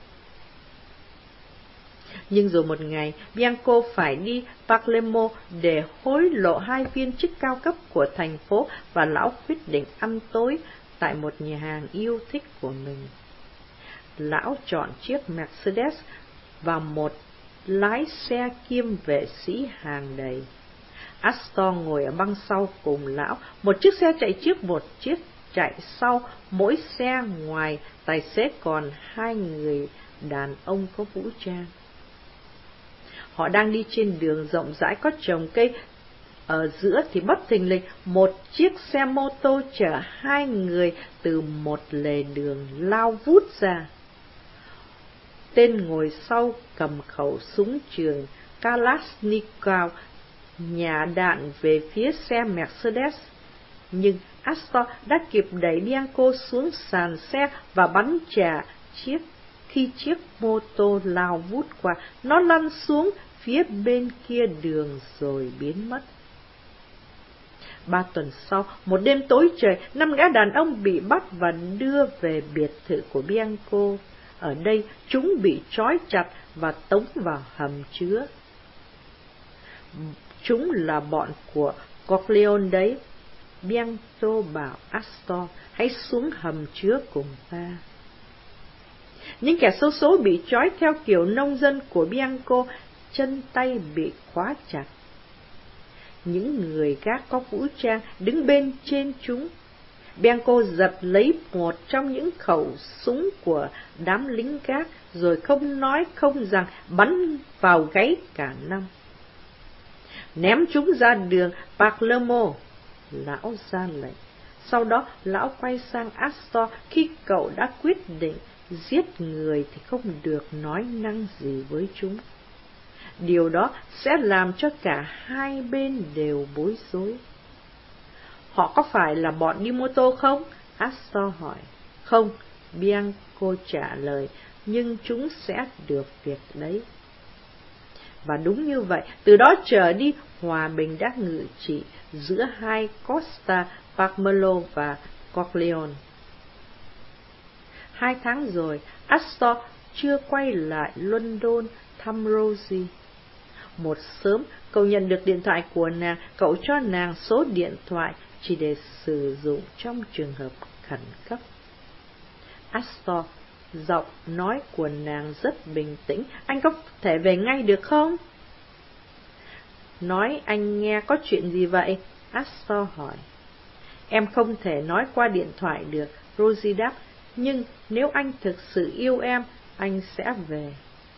Nhưng rồi một ngày, Bianco phải đi Palermo để hối lộ 2 viên chức cao cấp của thành phố, và lão quyết định ăn tối tại một nhà hàng yêu thích của mình. Lão chọn chiếc Mercedes và một lái xe kiêm vệ sĩ hàng đầy. Astor ngồi ở băng sau cùng lão, một chiếc xe chạy trước, một chiếc chạy sau, mỗi xe ngoài tài xế còn 2 người đàn ông có vũ trang. Họ đang đi trên đường rộng rãi có trồng cây ở giữa thì bất thình lình một chiếc xe mô tô chở 2 người từ một lề đường lao vút ra. Tên ngồi sau cầm khẩu súng trường Kalashnikov nhả đạn về phía xe Mercedes, nhưng Astor đã kịp đẩy Bianco xuống sàn xe và bắn trả khi chiếc mô tô lao vút qua, nó lăn xuống phía bên kia đường rồi biến mất. 3 tuần sau, một đêm tối trời, 5 gã đàn ông bị bắt và đưa về biệt thự của Bianco. Ở đây, chúng bị trói chặt và tống vào hầm chứa. Chúng là bọn của Corleone đấy. Bianco bảo Astor, hãy xuống hầm chứa cùng ta. Những kẻ xấu số bị trói theo kiểu nông dân của Bianco, chân tay bị khóa chặt. Những người gác có vũ trang đứng bên trên chúng. Bianco giật lấy một trong những khẩu súng của đám lính gác, rồi không nói không rằng bắn vào gáy cả 5. Ném chúng ra đường Palermo, lão ra lệnh. Sau đó lão quay sang Astor. Khi cậu đã quyết định giết người thì không được nói năng gì với chúng. Điều đó sẽ làm cho cả hai bên đều bối rối. Họ có phải là bọn đi mô tô không? Astor hỏi. Không, Bianco trả lời, nhưng chúng sẽ được việc đấy. Và đúng như vậy, từ đó trở đi, hòa bình đã ngự trị giữa hai Costa, Pacmelo và Corleone. 2 tháng rồi, Astor chưa quay lại London thăm Rosie. Một sớm, cậu nhận được điện thoại của nàng, cậu cho nàng số điện thoại chỉ để sử dụng trong trường hợp khẩn cấp. Astor, giọng nói của nàng rất bình tĩnh. Anh có thể về ngay được không? Nói anh nghe, có chuyện gì vậy? Astor hỏi. Em không thể nói qua điện thoại được, Rosie đáp, nhưng nếu anh thực sự yêu em, anh sẽ về.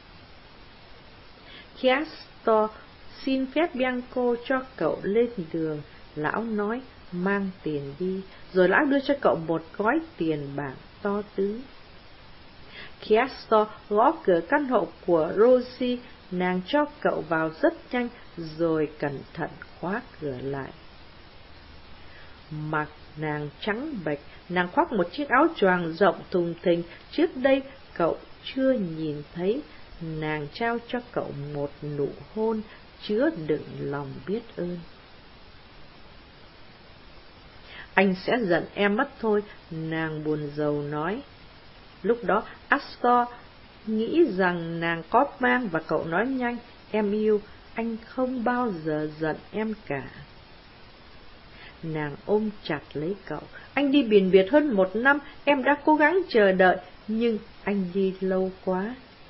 Khi Astor xin phép Bianco cho cậu lên đường, lão nói mang tiền đi, rồi lão đưa cho cậu một gói tiền bạc to tướng. Khi Astor gõ cửa căn hộ của Rosie, nàng cho cậu vào rất nhanh, rồi cẩn thận khóa cửa lại. Mặt nàng trắng bệch, nàng khoác một chiếc áo choàng rộng thùng thình, trước đây cậu chưa nhìn thấy. Nàng trao cho cậu một nụ hôn chứa đựng lòng biết ơn. Anh sẽ giận em mất thôi, nàng buồn rầu nói. Lúc đó Astor nghĩ rằng nàng có mang và cậu nói nhanh, em yêu, anh không bao giờ giận em cả. Nàng ôm chặt lấy cậu. Anh đi biển biệt hơn 1 năm, em đã cố gắng chờ đợi, nhưng anh đi lâu quá.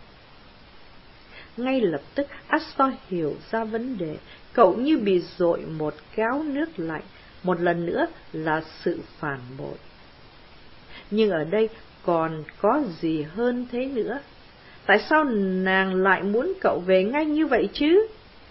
Ngay lập tức Astor hiểu ra vấn đề. Cậu như bị dội một gáo nước lạnh, một lần nữa là sự phản bội. Nhưng ở đây còn có gì hơn thế nữa? Tại sao nàng lại muốn cậu về ngay như vậy chứ?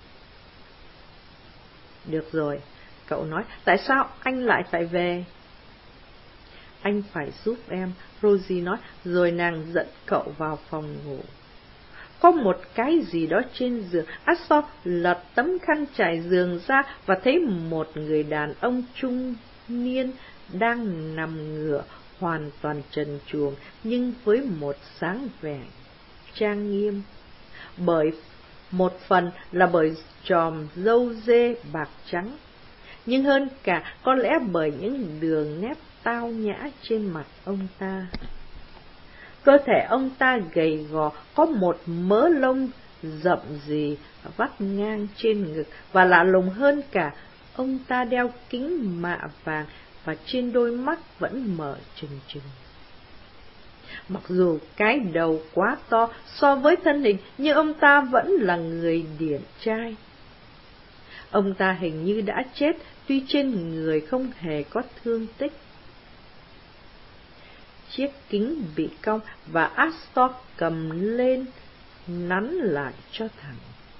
Được rồi, cậu nói, tại sao anh lại phải về? Anh phải giúp em, Rosie nói, rồi nàng dẫn cậu vào phòng ngủ. Có một cái gì đó trên giường. Astor lật tấm khăn trải giường ra và thấy một người đàn ông trung niên đang nằm ngửa hoàn toàn trần truồng, nhưng với một dáng vẻ trang nghiêm. Bởi một phần là bởi chòm râu dê bạc trắng, nhưng hơn cả có lẽ bởi những đường nét tao nhã trên mặt ông ta. Cơ thể ông ta gầy gò, có một mớ lông rậm rì vắt ngang trên ngực, và lạ lùng hơn cả, ông ta đeo kính mạ vàng và trên đôi mắt vẫn mở trừng trừng. Mặc dù cái đầu quá to so với thân hình, nhưng ông ta vẫn là người điển trai. Ông ta hình như đã chết, tuy trên người không hề có thương tích. Chiếc kính bị cong và Astor cầm lên, nắn lại cho thẳng.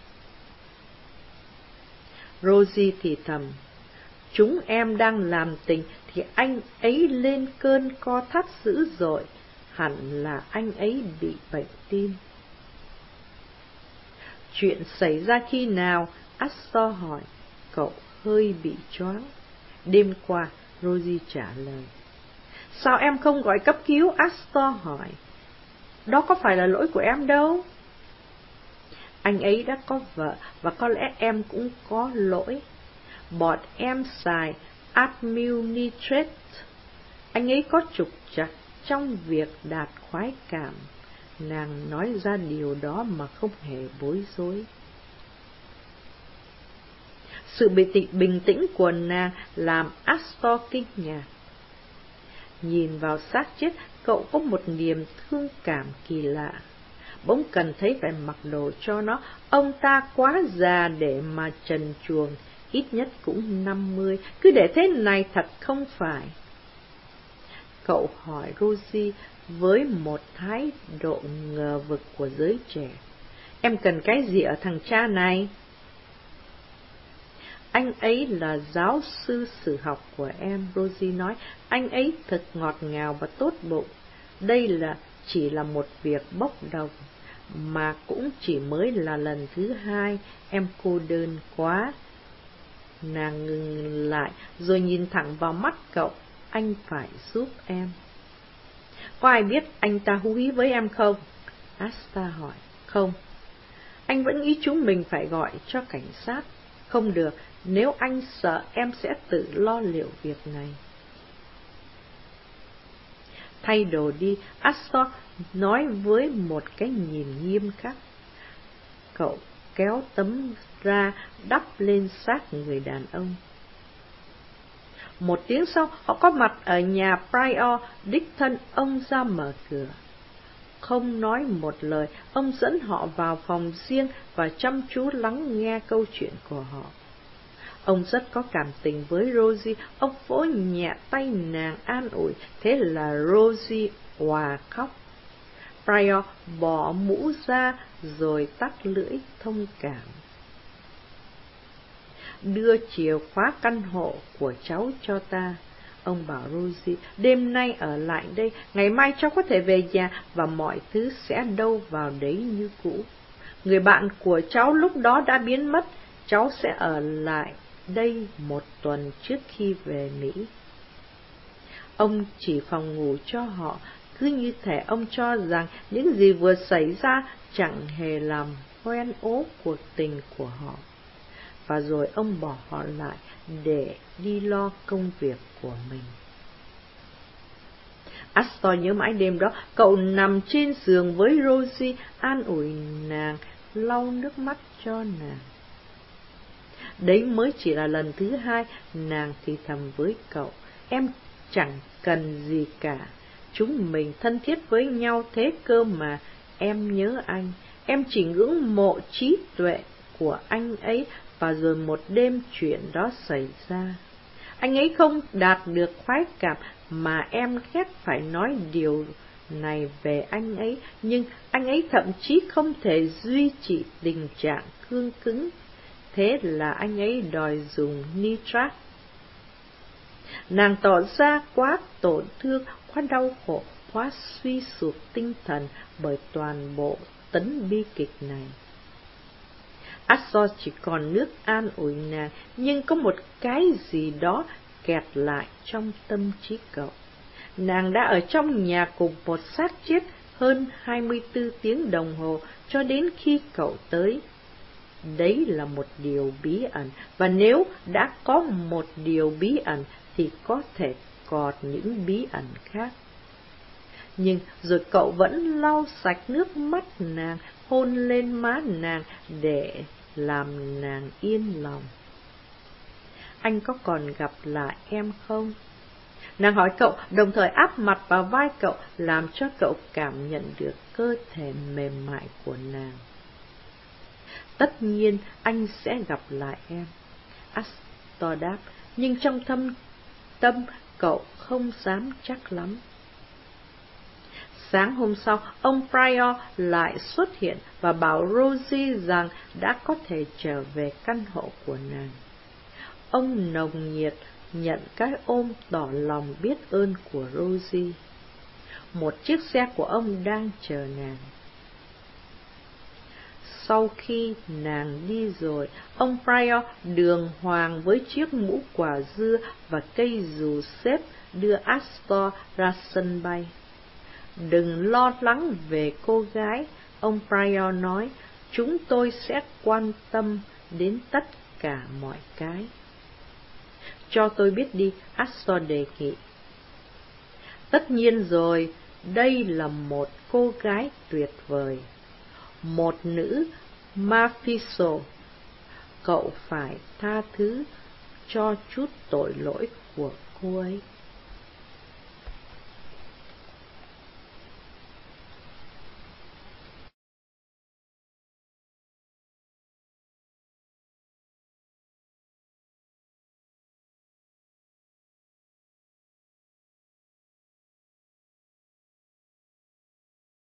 Rosie thì thầm, chúng em đang làm tình thì anh ấy lên cơn co thắt dữ dội, hẳn là anh ấy bị bệnh tim. Chuyện xảy ra khi nào? Astor hỏi. Cậu hơi bị choáng. Đêm qua, Rosie trả lời. Sao em không gọi cấp cứu? Astor hỏi. Đó có phải là lỗi của em đâu. Anh ấy đã có vợ và có lẽ em cũng có lỗi. Bọn em xài Admil Nitrate. Anh ấy có trục trặc trong việc đạt khoái cảm. Nàng nói ra điều đó mà không hề bối rối. Sự bình tĩnh của nàng làm Astor kinh ngạc. Nhìn vào xác chết, cậu có một niềm thương cảm kỳ lạ. Bỗng cần thấy phải mặc đồ cho nó. Ông ta quá già để mà trần truồng, ít nhất cũng 50. Cứ để thế này thật không phải. Cậu hỏi Rosie với một thái độ ngờ vực của giới trẻ. Em cần cái gì ở thằng cha này? Anh ấy là giáo sư sử học của em, Rosie nói. Anh ấy thật ngọt ngào và tốt bụng. Đây chỉ là một việc bốc đồng, mà cũng chỉ mới là lần thứ 2. Em cô đơn quá. Nàng ngừng lại rồi nhìn thẳng vào mắt cậu. Anh phải giúp em. Có ai biết anh ta hú hí với em không? Asta hỏi. Không. Anh vẫn nghĩ chúng mình phải gọi cho cảnh sát. Không được, nếu anh sợ em sẽ tự lo liệu việc này. Thay đồ đi, Astor nói với một cái nhìn nghiêm khắc. Cậu kéo tấm ra đắp lên xác người đàn ông. Một tiếng sau, họ có mặt ở nhà Prior. Đích thân ông ra mở cửa. Không nói một lời, ông dẫn họ vào phòng riêng và chăm chú lắng nghe câu chuyện của họ. Ông rất có cảm tình với Rosie, ông vỗ nhẹ tay nàng an ủi, thế là Rosie òa khóc. Prior bỏ mũ ra rồi tắt lưỡi thông cảm. Đưa chìa khóa căn hộ của cháu cho ta. Ông bảo Rosie, đêm nay ở lại đây, ngày mai cháu có thể về nhà và mọi thứ sẽ đâu vào đấy như cũ. Người bạn của cháu lúc đó đã biến mất, cháu sẽ ở lại đây 1 tuần trước khi về Mỹ. Ông chỉ phòng ngủ cho họ, cứ như thể ông cho rằng những gì vừa xảy ra chẳng hề làm hoen ố cuộc tình của họ. Và rồi ông bỏ họ lại để đi lo công việc của mình. Astor nhớ mãi đêm đó, cậu nằm trên giường với Rosie, an ủi nàng, lau nước mắt cho nàng. Đấy mới chỉ là lần thứ 2, nàng thì thầm với cậu. Em chẳng cần gì cả. Chúng mình thân thiết với nhau thế cơ mà. Em nhớ anh. Em chỉ ngưỡng mộ trí tuệ của anh ấy. Và rồi một đêm chuyện đó xảy ra. Anh ấy không đạt được khoái cảm mà em ghét phải nói điều này về anh ấy. Nhưng anh ấy thậm chí không thể duy trì tình trạng cương cứng. Thế là anh ấy đòi dùng nitrat. Nàng tỏ ra quá tổn thương, quá đau khổ, quá suy sụp tinh thần bởi toàn bộ tấn bi kịch này. Astor chỉ còn nước an ủi nàng, nhưng có một cái gì đó kẹt lại trong tâm trí cậu. Nàng đã ở trong nhà cùng một xác chết hơn 24 tiếng đồng hồ cho đến khi cậu tới. Đấy là một điều bí ẩn, và nếu đã có một điều bí ẩn thì có thể còn những bí ẩn khác. Nhưng rồi cậu vẫn lau sạch nước mắt nàng, hôn lên má nàng để làm nàng yên lòng. Anh có còn gặp lại em không? Nàng hỏi cậu, đồng thời áp mặt vào vai cậu, làm cho cậu cảm nhận được cơ thể mềm mại của nàng. Tất nhiên anh sẽ gặp lại em, Astor đáp, nhưng trong thâm tâm cậu không dám chắc lắm. Sáng hôm sau, ông Prior lại xuất hiện và bảo Rosie rằng đã có thể trở về căn hộ của nàng. Ông nồng nhiệt nhận cái ôm tỏ lòng biết ơn của Rosie. Một chiếc xe của ông đang chờ nàng. Sau khi nàng đi rồi, ông Prior đường hoàng với chiếc mũ quả dưa và cây dù xếp đưa Astor ra sân bay. Đừng lo lắng về cô gái, ông Prior nói, chúng tôi sẽ quan tâm đến tất cả mọi cái. Cho tôi biết đi, Astor đề nghị. Tất nhiên rồi, đây là một cô gái tuyệt vời, một nữ Mephisto. Cậu phải tha thứ cho chút tội lỗi của cô ấy.